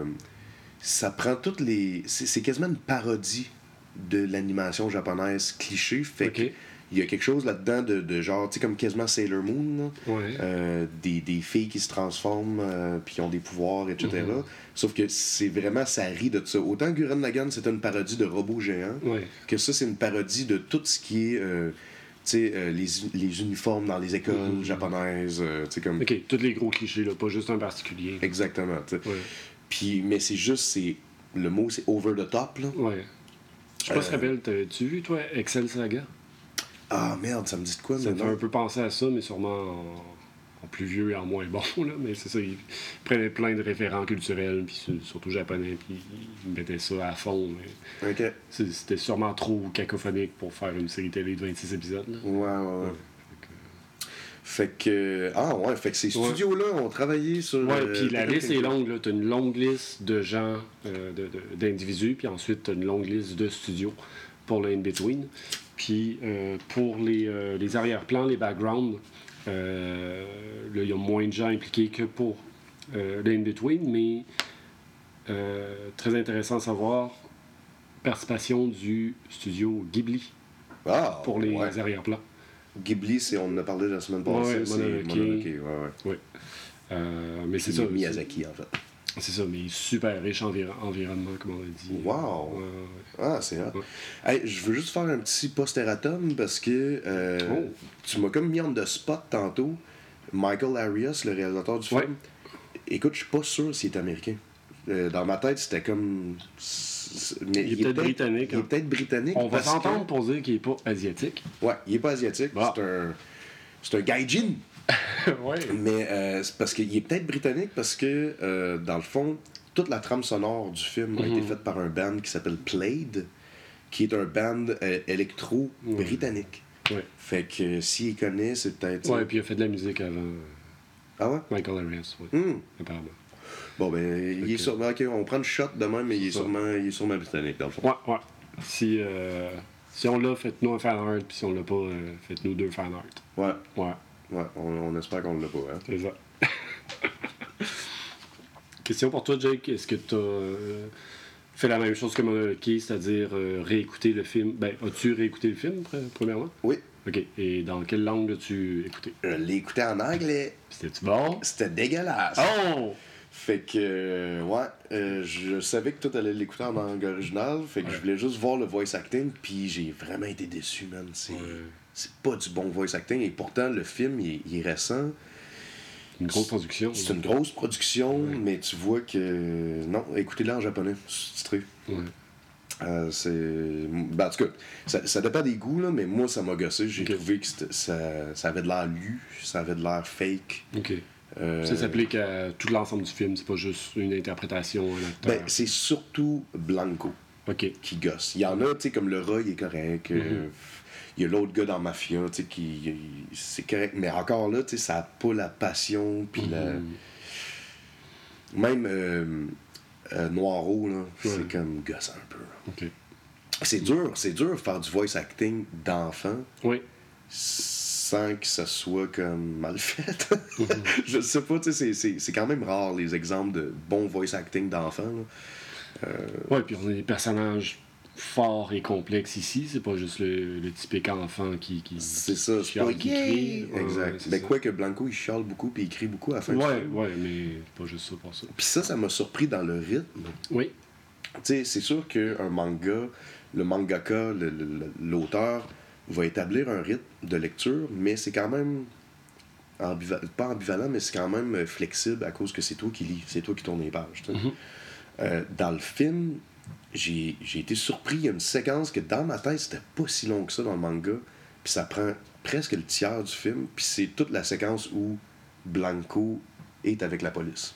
ça prend toutes les. C'est c'est quasiment une parodie de l'animation japonaise cliché. Fait Ok. que il y a quelque chose là-dedans de, de genre, tu sais, comme quasiment Sailor Moon, là. Ouais. Euh, des, des filles qui se transforment, euh, puis qui ont des pouvoirs, et cetera. Mhm. Sauf que c'est vraiment, ça rit de ça. Autant Gurren Lagann, c'était une parodie de robots géants, Ouais. que ça, c'est une parodie de tout ce qui est. euh, tu sais, euh, les, les uniformes dans les écoles Mhm. japonaises, euh, tu sais, comme. Ok, tous les gros clichés, là, pas juste un particulier. Exactement, tu sais. Ouais. Puis, mais c'est juste, c'est. Le mot, c'est over the top, là. Ouais. Je sais pas si Euh, tu te rappelles, t'as-tu vu, toi, Excel Saga? Ah merde, ça me dit de quoi, Ça mais me fait non. un peu penser à ça, mais sûrement en, en plus vieux et en moins bon, là. Mais c'est ça, ils prenaient plein de référents culturels, puis su- surtout japonais, puis ils mettaient ça à fond. Mais Ok. c'est- c'était sûrement trop cacophonique pour faire une série télé de vingt-six épisodes, là. Ouais, ouais, ouais. Ouais. Fait que. Ah ouais, fait que ces Ouais. studios-là ont travaillé sur. Ouais, euh, puis la Tekken liste est Tag. longue, là. T'as une longue liste de gens, euh, de- de- d'individus, puis ensuite t'as une longue liste de studios pour le in-between. Puis euh, pour les, euh, les arrière-plans, les backgrounds, euh, là, il y a moins de gens impliqués que pour euh, le in-between, mais euh, très intéressant à savoir, participation du studio Ghibli Ah, pour les ouais. arrière-plans. Ghibli, c'est, on en a parlé la semaine passée, Ouais, c'est Mononoke. Mononoke, ouais, ouais. Ouais. Euh, mais c'est Puis ça. Miyazaki, en fait. C'est ça, mais super riche enviro- environnement, comme on l'a dit. Wow! Ouais, ouais, Ah, c'est hot. Ouais. Hey, je veux juste faire un petit post-erratum parce que euh, Oh. tu m'as comme mis en de spot tantôt. Michael Arias, le réalisateur du film. Ouais. Écoute, je suis pas sûr s'il est américain. Euh, dans ma tête, c'était comme. c'est- Mais Il est peut-être britannique, Il est hein. peut-être britannique. On va parce que- s'entendre pour dire qu'il n'est pas asiatique. Ouais, il est pas asiatique. Bon. C'est un. C'est un gaijin. ouais. Mais euh, c'est parce qu'il est peut-être britannique parce que, euh, dans le fond, toute la trame sonore du film a été Mhm. faite par un band qui s'appelle Played, qui est un band euh, électro Mhm. britannique. Ouais. Fait que euh, s'il connaît, c'est peut-être. Ouais, puis il a fait de la musique avant euh, Ah ouais? Michael Arias, ouais, Hmm. apparemment. Bon, ben, il est Ok. sûrement. Ok, on prend une shot de même, mais il est Ça. sûrement, il est sûrement britannique, dans le fond. Ouais, ouais. Si, euh, Si on l'a, faites-nous un fan art, puis si on l'a pas, euh, faites-nous deux fan art. Ouais. Ouais. Ouais, on, on espère qu'on l'a pas, hein. C'est ça. Question pour toi, Jake. Est-ce que tu as euh, fait la même chose que Monarchy, c'est-à-dire euh, réécouter le film? Ben, as-tu réécouté le film, premièrement? Oui. OK. Et dans quelle langue l'as-tu écouté? Je l'ai écouté en anglais. C'était-tu bon? C'était dégueulasse. Oh! Fait que, euh, ouais, euh, je savais que tout allait l'écouter en langue originale. Fait que Ouais. je voulais juste voir le voice acting, puis j'ai vraiment été déçu, man. C'est, Ouais. c'est pas du bon voice acting. Et pourtant, le film, il, est- il est récent. Une grosse production. C'est une grosse production, Ouais. mais tu vois que. Non, écoutez-le en japonais, sous-titré. Ouais. Euh, c'est. Ben, en tout cas, ça, ça dépend des goûts, là, mais moi, ça m'a gossé. J'ai Ok. trouvé que c'était- ça, ça avait de l'air lu, ça avait de l'air fake. OK. Euh, Ça s'applique à tout l'ensemble du film, c'est pas juste une interprétation, un acteur. ben, c'est surtout Blanco OK. qui gosse. Il y en a, tu sais, comme le rat, il est correct. euh, Mhm. Il y a l'autre gars dans Mafia, tu sais, qui. il- c'est correct. Mais encore là, tu sais, ça n'a pas la passion, puis la. Mhm. Même euh, euh, Noiro, là, Ouais. c'est comme gossant un peu. OK. C'est dur, c'est dur de faire du voice acting d'enfant Oui. sans que ça soit comme mal fait. Mhm. Je sais pas, tu sais, c'est- c'est c'est quand même rare les exemples de bon voice acting d'enfant. là. Ouais, puis on a des personnages forts et complexes ici, c'est pas juste le, le typique enfant qui. qui C'est qui ça, c'est chiale, pas qui gay. crie. Ouais, Exact. c'est Mais ça. quoi que Blanco, il chiale beaucoup puis il crie beaucoup à la fin du Ouais, film. ouais, mais pas juste ça pour ça. Puis ça, ça m'a surpris dans le rythme. Oui. Tu sais, c'est sûr qu'un manga, le mangaka, le- le- l'auteur, va établir un rythme de lecture, mais c'est quand même ambiva- pas ambivalent, mais c'est quand même euh, flexible à cause que c'est toi qui lis, c'est toi qui tournes les pages. tu sais. Mhm. Euh, dans le film, j'ai j'ai été surpris. Il y a une séquence que dans ma tête, c'était pas si long que ça dans le manga, puis ça prend presque le tiers du film, puis c'est toute la séquence où Blanco est avec la police.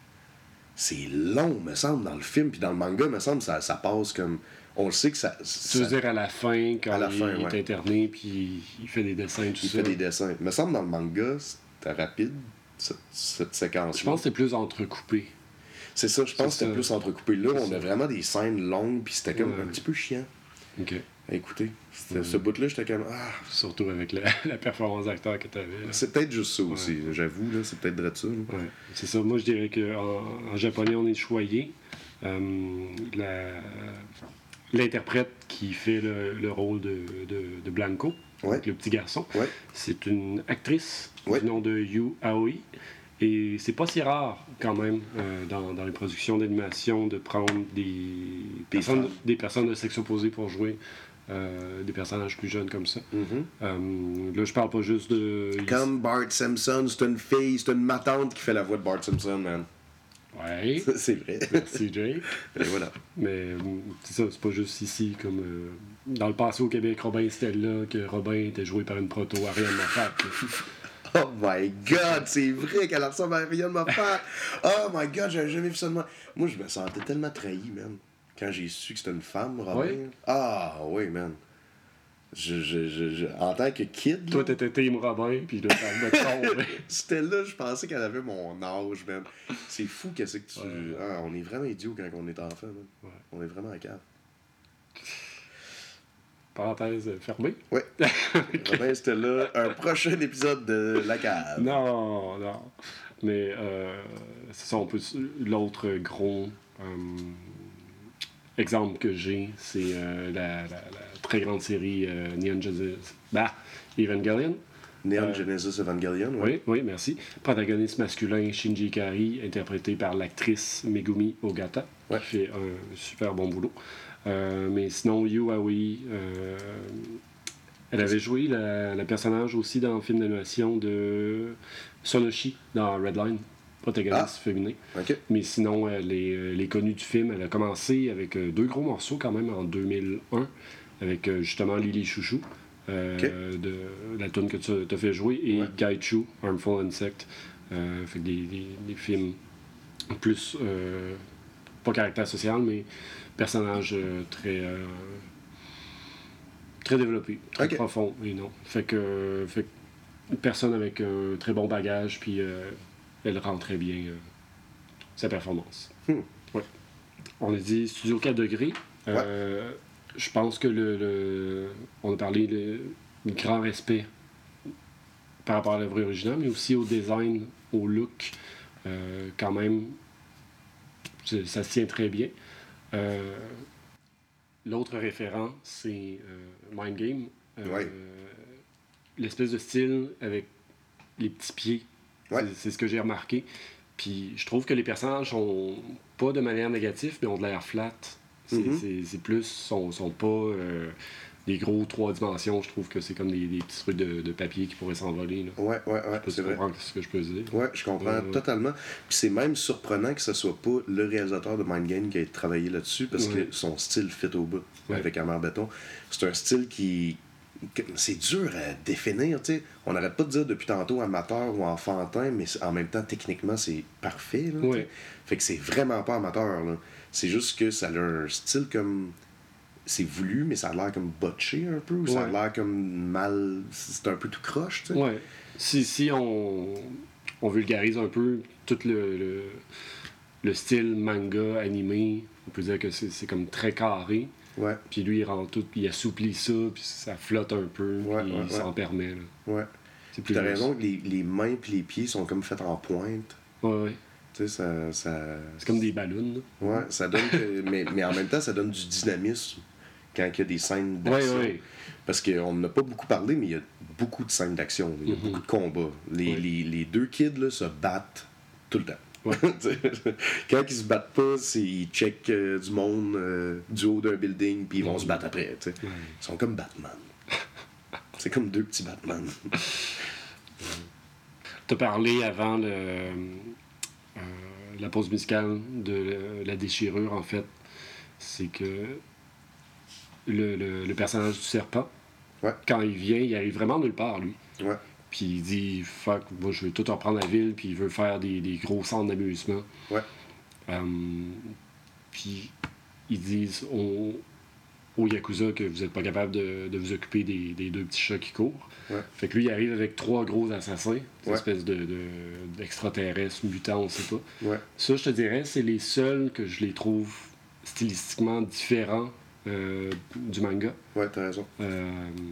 C'est long, me semble, dans le film, puis dans le manga, me semble, ça, ça passe comme. On le sait que ça. Tu veux ça- dire à la fin, quand À la il, fin, il ouais. est interné, puis il fait des dessins, tout il ça. fait des dessins. Me semble, dans le manga, c'était rapide, cette, cette séquence. Je pense que c'est plus entrecoupé. C'est ça, je pense que C'est c'était ça. plus entrecoupé. Là, C'est on ça. a vraiment des scènes longues, puis c'était comme Ouais. un petit peu chiant. OK. à écouter. C'était- Ouais. Ce bout-là, j'étais comme. Ah, Surtout avec la, la performance d'acteur que tu avais. c'est peut-être juste ça aussi, j'avoue, là, c'est peut-être de ça. là. Ouais, c'est ça. Moi, je dirais qu'en en japonais, on est choyé. Euh, la- L'interprète qui fait le, le rôle de, de, de Blanco, Ouais. donc le petit garçon, Ouais. c'est une actrice Ouais. du nom de Yu Aoi. Et c'est pas si rare, quand même, euh, dans, dans les productions d'animation, de prendre des, personnes, femmes. des personnes de sexe opposé pour jouer euh, des personnages plus jeunes comme ça. Mhm. Euh, là, je parle pas juste de... Comme Bart Simpson, c'est une fille, c'est une matante qui fait la voix de Bart Simpson, man. Ouais, C'est vrai. merci Jay. Et voilà. Mais euh, c'est ça, c'est pas juste ici, comme euh, dans le passé au Québec, Robin c'était là, que Robin était joué par une proto, Ariane Moffat. là. Oh my god, c'est vrai qu'elle ressemble à Ariane Moffat. Oh my god, j'avais jamais vu ça de moi. Moi, je me sentais tellement trahi, man. Quand j'ai su que c'était une femme, Robin. Ouais. Ah oui, man. Je, je, je, je- en tant que kid, Toi, là, t'étais Team Robin, puis là, t'as le tomber. c'était là, je pensais qu'elle avait mon âge, man. C'est fou qu'est-ce que tu. Ouais. Ah, on est vraiment idiot quand on est enfant, man. Ouais. On est vraiment à cave. Parenthèse fermée. Ouais. Robin, c'était là. Un prochain épisode de La Cave. Non, non. Mais euh, c'est ça, on peut. L'autre gros euh, exemple que j'ai, c'est euh, la, la- la très grande série euh, Neon Genesis. Bah, Evangelion. Neon Euh, Genesis Evangelion, ouais. Oui, oui, merci. Protagoniste masculin Shinji Ikari, interprété par l'actrice Megumi Ogata, Ouais. qui fait un super bon boulot. Euh, mais sinon, Yu Aoi, euh, elle avait joué la, la personnage aussi dans le film d'animation de Sonoshi dans Redline, protagoniste Ah. féminin. Ok. Mais sinon, elle est, elle est connue du film. Elle a commencé avec euh, deux gros morceaux quand même en deux mille un, avec euh, justement Lily Chouchou, euh, Ok. de la tune que tu as fait jouer, et Ouais. Gaichu, Harmful Insect. Euh, fait que des, des, des films plus, euh, pas caractère social, mais personnage euh, très, euh, très développé, très Ok. profond, et non. Fait que, fait que une personne avec un très bon bagage, puis euh, elle rend très bien euh, sa performance. Hmm. Ouais. On a dit Studio quatre degrés. Euh, je pense que le, le on a parlé de le grand respect par rapport à l'œuvre originale, mais aussi au design, au look. Euh, quand même, ça se tient très bien. Euh, l'autre référent, c'est euh, Mind Game. Euh, Ouais. L'espèce de style avec les petits pieds. Ouais. C'est, c'est ce que j'ai remarqué. Puis je trouve que les personnages sont pas de manière négative, mais ont de l'air flat. C'est, Mm-hmm. c'est, c'est plus, sont, sont pas euh, des gros trois dimensions. Je trouve que c'est comme des, des petits trucs de, de papier qui pourraient s'envoler. Là. Ouais, ouais, ouais, Je sais pas c'est si tu vrai. comprends ce que je peux dire. Ouais, je comprends Ouais, ouais. totalement. Puis c'est même surprenant que ce soit pas le réalisateur de Mind Game qui ait travaillé là-dessus parce Ouais. que son style fit au bout Ouais. avec Amar Béton. C'est un style qui. que- C'est dur à définir, tu sais. On n'arrête pas de dire depuis tantôt amateur ou enfantin, mais en même temps, techniquement, c'est parfait. Là, Ouais. t'sais. Fait que c'est vraiment pas amateur. Là. C'est juste que ça a un style comme. C'est voulu, mais ça a l'air comme botché un peu, ou ça a Ouais. l'air comme mal. C'est un peu tout croche, tu sais. Ouais. Si, si on, on vulgarise un peu tout le, le, le style manga animé, on peut dire que c'est, c'est comme très carré. Ouais, Puis lui, il rend tout, il assouplit ça, puis ça flotte un peu, Ouais, puis ouais, il s'en ouais. permet. Là. ouais. C'est Puis plus t'as juste. raison que les, les mains puis les pieds sont comme faits en pointe. Ouais, ouais. Tu sais, ça, ça. C'est comme des ballons. Là. Ouais, ça donne. que- mais, mais en même temps, ça donne du dynamisme quand il y a des scènes Ouais, d'action. ouais. Parce qu'on n'a pas beaucoup parlé, mais il y a beaucoup de scènes d'action. là. Il y a Mhm. beaucoup de combats. Les, Ouais. les, les deux kids là, se battent tout le temps. Ouais. Tu sais, quand ils se battent pas, c'est ils checkent euh, du monde euh, du haut d'un building, puis ils vont Mhm. se battre après. tu sais. Ouais. Ils sont comme Batman. C'est comme deux petits Batman. T'as parlé avant le, euh, la pause musicale de la déchirure, en fait. C'est que le, le, le personnage du serpent, Ouais. quand il vient, il arrive vraiment nulle part, lui. Ouais. Puis il dit, fuck, moi je veux tout reprendre la ville, puis il veut faire des, des gros centres d'amusement. Ouais. Hum, puis ils disent au, au Yakuza que vous n'êtes pas capable de, de vous occuper des, des deux petits chats qui courent. Ouais. Fait que lui, il arrive avec trois gros assassins, des Ouais. espèces de, de, d'extraterrestres, mutants, on sait pas. Ouais. Ça, je te dirais, c'est les seuls que je les trouve stylistiquement différents euh, du manga. Ouais, t'as raison. Euh,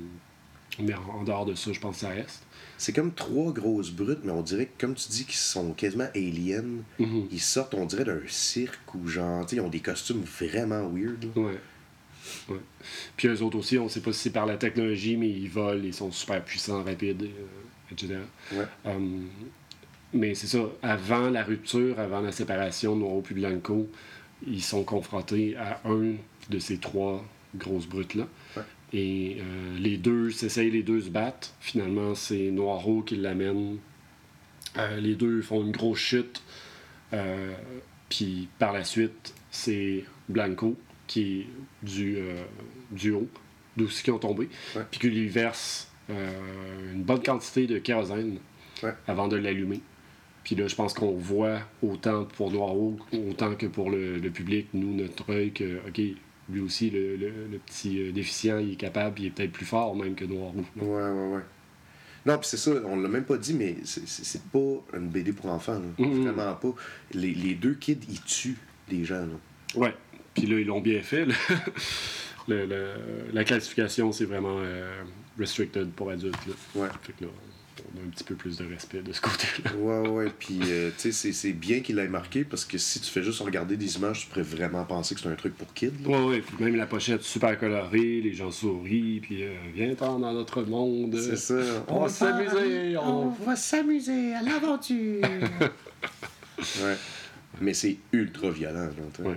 mais en, en dehors de ça, je pense que ça reste. C'est comme trois grosses brutes, mais on dirait que, comme tu dis, qu'ils sont quasiment aliens. Mhm. Ils sortent, on dirait, d'un cirque ou genre, tu sais, ils ont des costumes vraiment weird. là. Ouais. Ouais. Puis eux autres aussi, on sait pas si c'est par la technologie, mais ils volent, ils sont super puissants, rapides, euh, et cetera. Ouais. Um, mais c'est ça, avant la rupture, avant la séparation de Noiro puis Blanco, ils sont confrontés à un de ces trois grosses brutes-là. Ouais. Et euh, les deux s'essayent, les deux se battent. Finalement, c'est Noiro qui l'amène. Euh, les deux font une grosse chute. Euh, puis par la suite, c'est Blanco qui est du, euh, du haut, d'où ce qui ont tombé, Ouais. puis qui lui verse euh, une bonne quantité de kérosène Ouais. avant de l'allumer. Puis là, je pense qu'on voit autant pour Noiro, autant que pour le, le public, nous, notre œil, que, OK, lui aussi, le, le, le petit euh, déficient, il est capable, il est peut-être plus fort même que Noiro. là. Ouais, ouais, ouais. Non, puis c'est ça, on l'a même pas dit, mais c'est, c'est, c'est pas une B D pour enfants. Là. Mhm. Vraiment pas. Les, les deux kids, ils tuent des gens. Là. Ouais. Puis là, ils l'ont bien fait. là. le, le, la classification, c'est vraiment euh, restricted pour adultes. Là. Ouais. Fait que là, on a un petit peu plus de respect de ce côté-là. Ouais, ouais. Puis, euh, tu sais, c'est, c'est bien qu'il l'ait marqué parce que si tu fais juste regarder des images, tu pourrais vraiment penser que c'est un truc pour kids. Là. Ouais, ouais. Puis même la pochette super colorée, les gens sourient, puis euh, viens-t'en dans notre monde. C'est ça. On va s'amuser. On On... va s'amuser à l'aventure. Ouais. Mais c'est ultra violent. Là, tu sais. Ouais.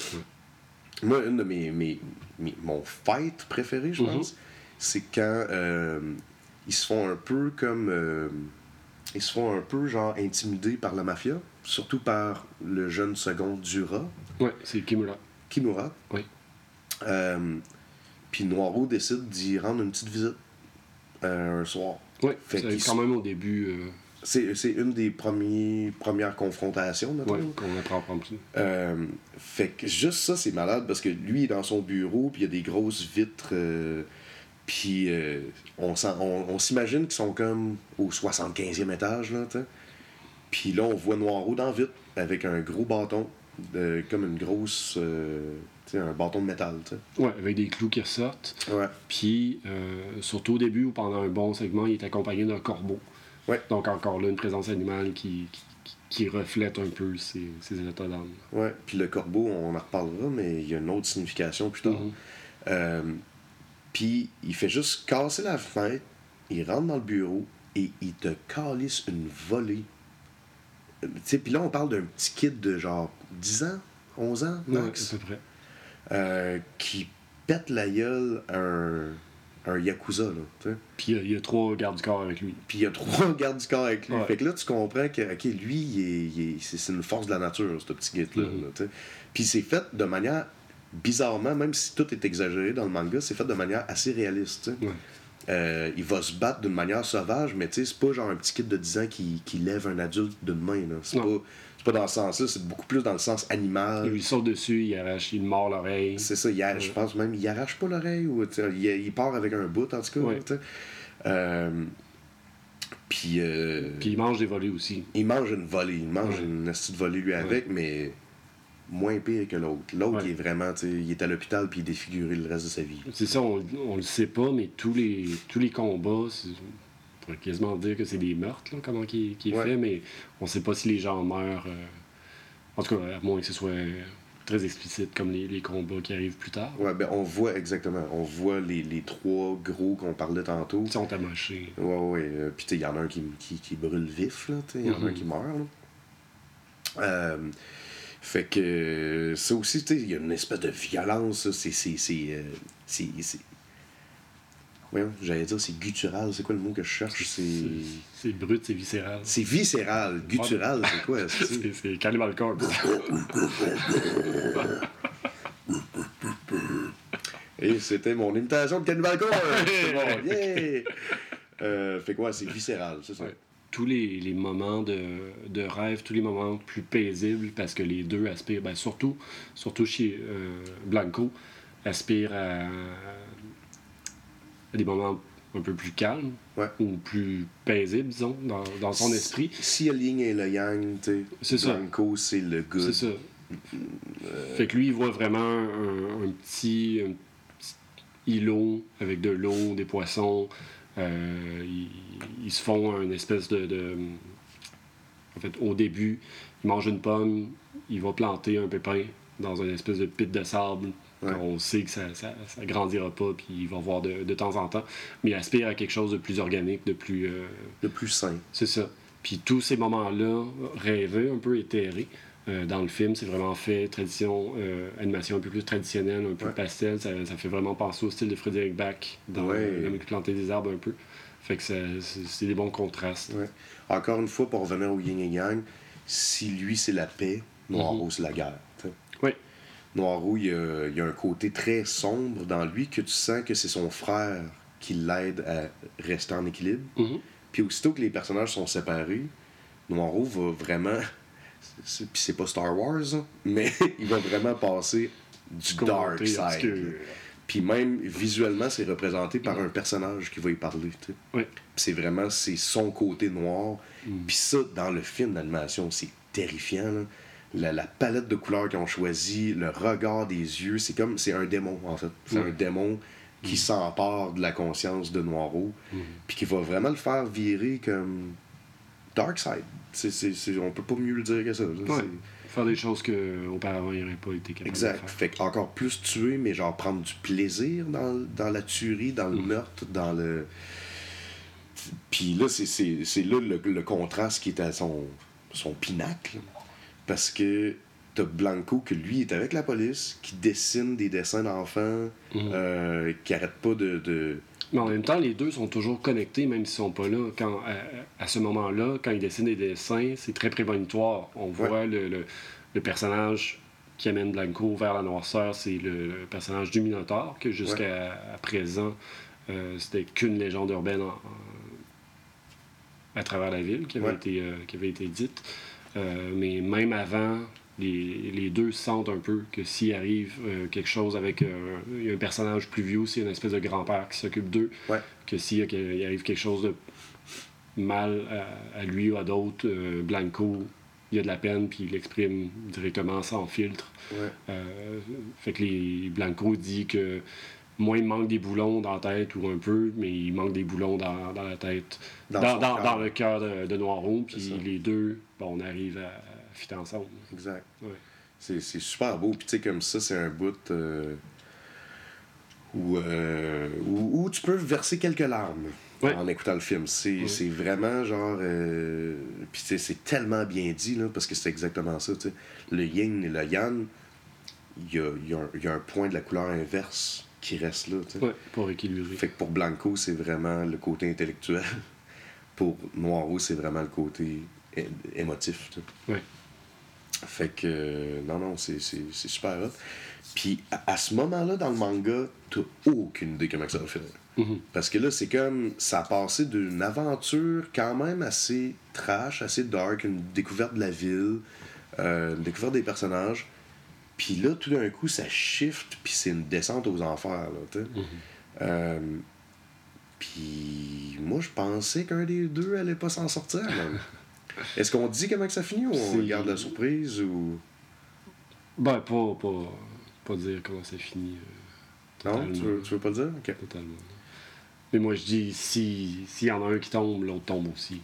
Moi, une de mes, mes, mes- mon fight préféré, je Mhm. pense, c'est quand euh, ils se font un peu comme euh, ils se font un peu genre intimidés par la mafia, surtout par le jeune second Dura, Ouais, c'est Kimura. Kimura. Oui. Euh, Puis Noiro décide d'y rendre une petite visite euh, un soir. Ouais, Fait c'est qu'il quand s- même au début euh, C'est, c'est une des premiers, premières confrontations, mettons. ouais, qu'on apprend à prendre ça. Euh, fait que juste ça, c'est malade parce que lui il est dans son bureau, puis il y a des grosses vitres, euh, puis euh, on, s'en- on, on s'imagine qu'ils sont comme au soixante-quinzième étage, là, tu sais. Puis là, on voit Noiro dans la vitre avec un gros bâton, de, comme une grosse. euh, sais, un bâton de métal. T'sais. Ouais, avec des clous qui ressortent. Ouais. Puis, euh, surtout au début ou pendant un bon segment, il est accompagné d'un corbeau. Ouais. Donc, encore là, une présence animale qui, qui, qui reflète un peu ses, ses états d'âme. Ouais, puis le corbeau, on en reparlera, mais il y a une autre signification plus tard. Mm-hmm. Euh, puis il fait juste casser la fenêtre, il rentre dans le bureau et il te calisse une volée. Tu sais, puis là, on parle d'un petit kid de genre dix ans, onze ans, max, ouais, à peu près. Euh, qui pète la gueule à un, un Yakuza, là, tu sais. Puis il y, y a trois gardes du corps avec lui. Puis il y a trois gardes du corps avec lui. Ouais. Fait que là, tu comprends que, OK, lui, il est, il est, c'est, c'est une force de la nature, ce petit kid-là. Mm-hmm. Là, tu sais. Puis c'est fait de manière, bizarrement, même si tout est exagéré dans le manga, c'est fait de manière assez réaliste, tu sais. Ouais. Euh, il va se battre d'une manière sauvage, mais tu sais, c'est pas genre un petit kid de dix ans qui, qui lève un adulte d'une main. Là. C'est, pas, c'est pas dans ce sens-là, c'est beaucoup plus dans le sens animal. Il lui saute dessus, il arrache, il mord l'oreille. C'est ça, il arrache, ouais. Je pense même, il arrache pas l'oreille, ou il, il part avec un bout, en tout cas. Ouais. Euh, puis, euh, puis il mange des volées aussi. Il mange une volée, il mange ouais. une petite volée lui avec, ouais. mais moins pire que l'autre. L'autre, ouais. il est vraiment, tu sais, il est à l'hôpital puis il est défiguré le reste de sa vie. C'est ça, on, on le sait pas, mais tous les, tous les combats, on pourrait quasiment dire que c'est des meurtres, là, comment qui, qui est ouais. fait, mais on sait pas si les gens meurent. Euh, en tout cas, à moins que ce soit très explicite comme les, les combats qui arrivent plus tard. Ouais, ben on voit exactement, on voit les, les trois gros qu'on parlait tantôt. Ils sont amochés. Ouais, ouais. Euh, puis il y en a un qui, qui, qui brûle vif, là, il y en a mm-hmm. un qui meurt. Là. Euh, Fait que ça aussi, tu sais, il y a une espèce de violence, c'est. c'est, c'est, euh, c'est, c'est... Voyons, j'allais dire c'est guttural, c'est quoi le mot que je cherche? C'est, c'est brut, c'est viscéral. C'est viscéral, guttural, c'est quoi? C'est, c'est, c'est Cannibal Corpse. Et c'était mon imitation de Cannibal Corpse! C'est bon, yeah! Euh, fait quoi, c'est viscéral, c'est ça? Ouais. Tous les, les moments de, de rêve, tous les moments plus paisibles, parce que les deux aspirent, ben surtout, surtout chez euh, Blanco, aspirent à, à des moments un peu plus calmes, ouais. ou plus paisibles, disons, dans, dans son esprit. Si le yin et le yang, tu sais, Blanco, ça. C'est le good. C'est ça. Euh... Fait que lui, il voit vraiment un, un, petit, un petit îlot avec de l'eau, des poissons. Euh, ils, ils se font une espèce de, de... En fait, au début, il mange une pomme, il va planter un pépin dans une espèce de pit de sable. Ouais. On sait que ça, ça, ça grandira pas, puis il va voir de, de temps en temps. Mais il aspire à quelque chose de plus organique, de plus... Euh... De plus sain. C'est ça. Puis tous ces moments-là, rêvés, un peu éthérés, euh, dans le film, c'est vraiment fait tradition, euh, animation un peu plus traditionnelle, un peu ouais. pastel. Ça, ça fait vraiment penser au style de Frédéric Bach dans ouais. L'homme qui plantait des arbres un peu. Fait que ça, c'est, c'est des bons contrastes. Ouais. Encore une fois, pour revenir au yin et yang, si lui c'est la paix, Noirot mm-hmm. c'est la guerre. Oui. Noirot, il y, a, il y a un côté très sombre dans lui que tu sens que c'est son frère qui l'aide à rester en équilibre. Mm-hmm. Puis aussitôt que les personnages sont séparés, Noirot va vraiment... C'est, puis c'est pas Star Wars, hein, mais il va vraiment passer du Côté dark side. Que... Puis même visuellement, c'est représenté par un personnage qui va y parler. Tu sais. Oui. Puis c'est vraiment c'est son côté noir. Mm. Puis ça, dans le film d'animation, c'est terrifiant. Là. La, la palette de couleurs qu'ils ont choisi, le regard des yeux, c'est comme c'est un démon en fait. C'est oui. un démon qui mm. s'empare de la conscience de Noirot, mm. puis qui va vraiment le faire virer comme dark side. C'est, c'est, c'est, on peut pas mieux le dire que ça. Là, ouais. Faire des choses qu'auparavant il n'aurait pas été capable exact. de faire. Fait encore plus tuer, mais genre prendre du plaisir dans, dans la tuerie, dans le mm. meurtre, dans le. Puis là, c'est, c'est, c'est là le, le contraste qui est à son, son pinacle. Parce que t'as Blanco, que lui est avec la police, qui dessine des dessins d'enfants, mm. euh, qui arrête pas de. de Mais en même temps, les deux sont toujours connectés, même s'ils sont pas là. Quand, à, à ce moment-là, quand ils dessinent des dessins, c'est très prémonitoire. On voit ouais. le, le, le personnage qui amène Blanco vers la noirceur, c'est le, le personnage du Minotaure, que jusqu'à ouais. à présent, euh, c'était qu'une légende urbaine en, en, à travers la ville qui avait, ouais. été, euh, qui avait été dite. Euh, mais même avant... Les, les deux sentent un peu que s'il arrive euh, quelque chose avec euh, il y a un personnage plus vieux, s'il y a une espèce de grand-père qui s'occupe d'eux, ouais. que s'il y a, il arrive quelque chose de mal à, à lui ou à d'autres, euh, Blanco il y a de la peine, puis il l'exprime directement sans filtre. Ouais. Euh, fait que les Blanco dit que moi, il me manque des boulons dans la tête ou un peu, mais il manque des boulons dans, dans la tête, Dans dans, son dans, cœur. dans le cœur de, de Noiro, C'est puis ça. les deux, bon, on arrive à fitter ensemble. Exact. Ouais. C'est, c'est super beau. Puis tu sais, comme ça, c'est un bout euh, où, euh, où, où tu peux verser quelques larmes Ouais. en écoutant le film. C'est, Ouais. c'est vraiment genre... Euh, puis tu sais, c'est tellement bien dit, là, parce que c'est exactement ça. Tu sais. Le yin et le yang, il y a, il y a un- il y a un point de la couleur inverse qui reste là. Tu sais. Ouais, pour équilibrer. Fait que pour Blanco, c'est vraiment le côté intellectuel. Pour Noiro, c'est vraiment le côté é- émotif. Tu sais. Ouais. Fait que, euh, non, non, c'est, c'est, c'est super hot. Puis à, à ce moment-là, dans le manga, t'as aucune idée comment que ça va finir. Mhm. Parce que là, c'est comme, ça a passé d'une aventure quand même assez trash, assez dark, une découverte de la ville, euh, une découverte des personnages. Puis là, tout d'un coup, ça shift, puis c'est une descente aux enfers, là, tu sais. Mhm. Euh, puis moi, je pensais qu'un des deux allait pas s'en sortir, même. Est-ce qu'on dit comment que ça finit ou on C'est- garde la surprise ou... Ben, pas, pas, pas dire comment ça finit. euh, Non, totalement. tu veux, tu veux pas le dire? Ok. Totalement. Mais moi, je dis, si- s'il y en a un qui tombe, l'autre tombe aussi.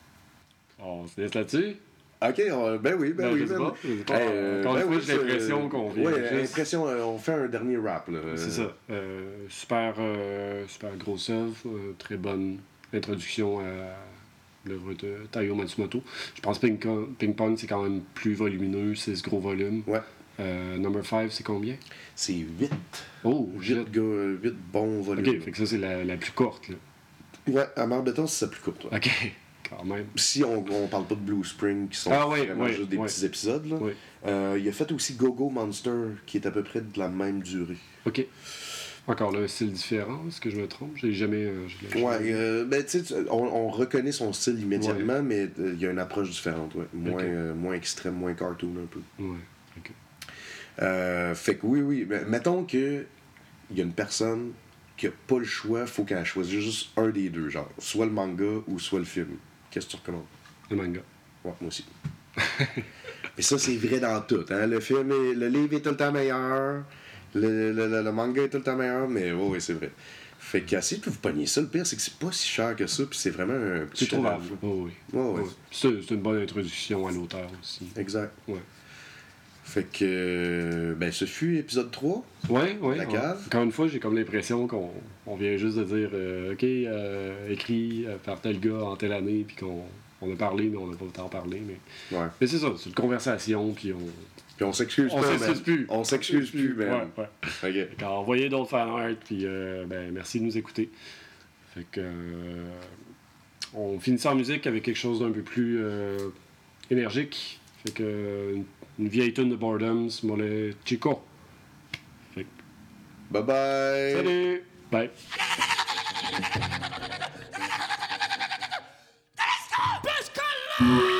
On se laisse là-dessus? Ok, on- ben oui, ben Ben, oui. je sais ben- pas, je sais pas. Euh, Encore une ben fois, oui, j'ai l'impression c'est- qu'on vient Ouais, juste- impression, euh, on fait un dernier rap, là. C'est ça. Euh, super, euh, super grosse œuvre. euh, très bonne introduction à l'œuvre de Taiyo Matsumoto. Je pense que Ping, Ping Pong, c'est quand même plus volumineux, c'est ce gros volume. Ouais. Euh, number five, c'est combien? C'est huit. Oh, huit, huit. gars, huit bons volumes. Ok, fait que ça, c'est la, la plus courte. Là. Ouais, à Mare Béton, c'est ça plus court, ouais. Ok, quand même. Si on, on parle pas de Blue Spring, qui sont Ah ouais, vraiment ouais, juste des ouais. petits épisodes, là. Ouais. Euh, il a fait aussi Go-Go Monster, qui est à peu près de la même durée. Ok. Encore là, un style différent, est-ce que je me trompe? J'ai jamais. euh, je l'ai Ouais, jamais- euh, ben, tu sais, tu- on, on reconnaît son style immédiatement, mais euh, il y a une approche différente, ouais. Moins, Ok. euh, moins extrême, moins cartoon un peu. Ouais, ok. Euh, fait que oui, oui. Mais mettons que il y a une personne qui a pas le choix, faut qu'elle choisisse juste un des deux, genre. Soit le manga ou soit le film. Qu'est-ce que tu recommandes? Le manga. Ouais, moi aussi. Mais ça, c'est vrai dans tout. Hein? Le film, est- le livre est tout le temps meilleur. Le, le, le, le manga est tout le temps meilleur, mais oui, oui, c'est vrai. Fait qu'essayez de vous pogner ça. Le pire, c'est que c'est pas si cher que ça, puis c'est vraiment un petit C'est trouvable. chef-d'œuvre. Oh, oui. Ouais, ouais. Ouais. C'est c'est une bonne introduction à l'auteur aussi. Exact. Ouais. Fait que, euh, ben, ce fut épisode trois. Ouais, ouais. La on- cave. Encore une fois, j'ai comme l'impression qu'on on vient juste de dire euh, OK, euh, écrit euh, par tel gars en telle année, puis qu'on on a parlé, mais on n'a pas le temps de parler. Mais, Ouais. mais c'est ça, c'est une conversation, puis on. Puis on s'excuse On pas, s'excuse man. plus. On s'excuse plus, Ouais, man. ouais. OK. Fait qu'envoyez d'autres fanarts, puis euh, ben, merci de nous écouter. Fait que. euh, on finit ça en musique avec quelque chose d'un peu plus euh, énergique. Fait que. euh, Une, une vieille tune de Boredoms, Mole Chico. Fait que, Bye bye. salut! Bye! Pesca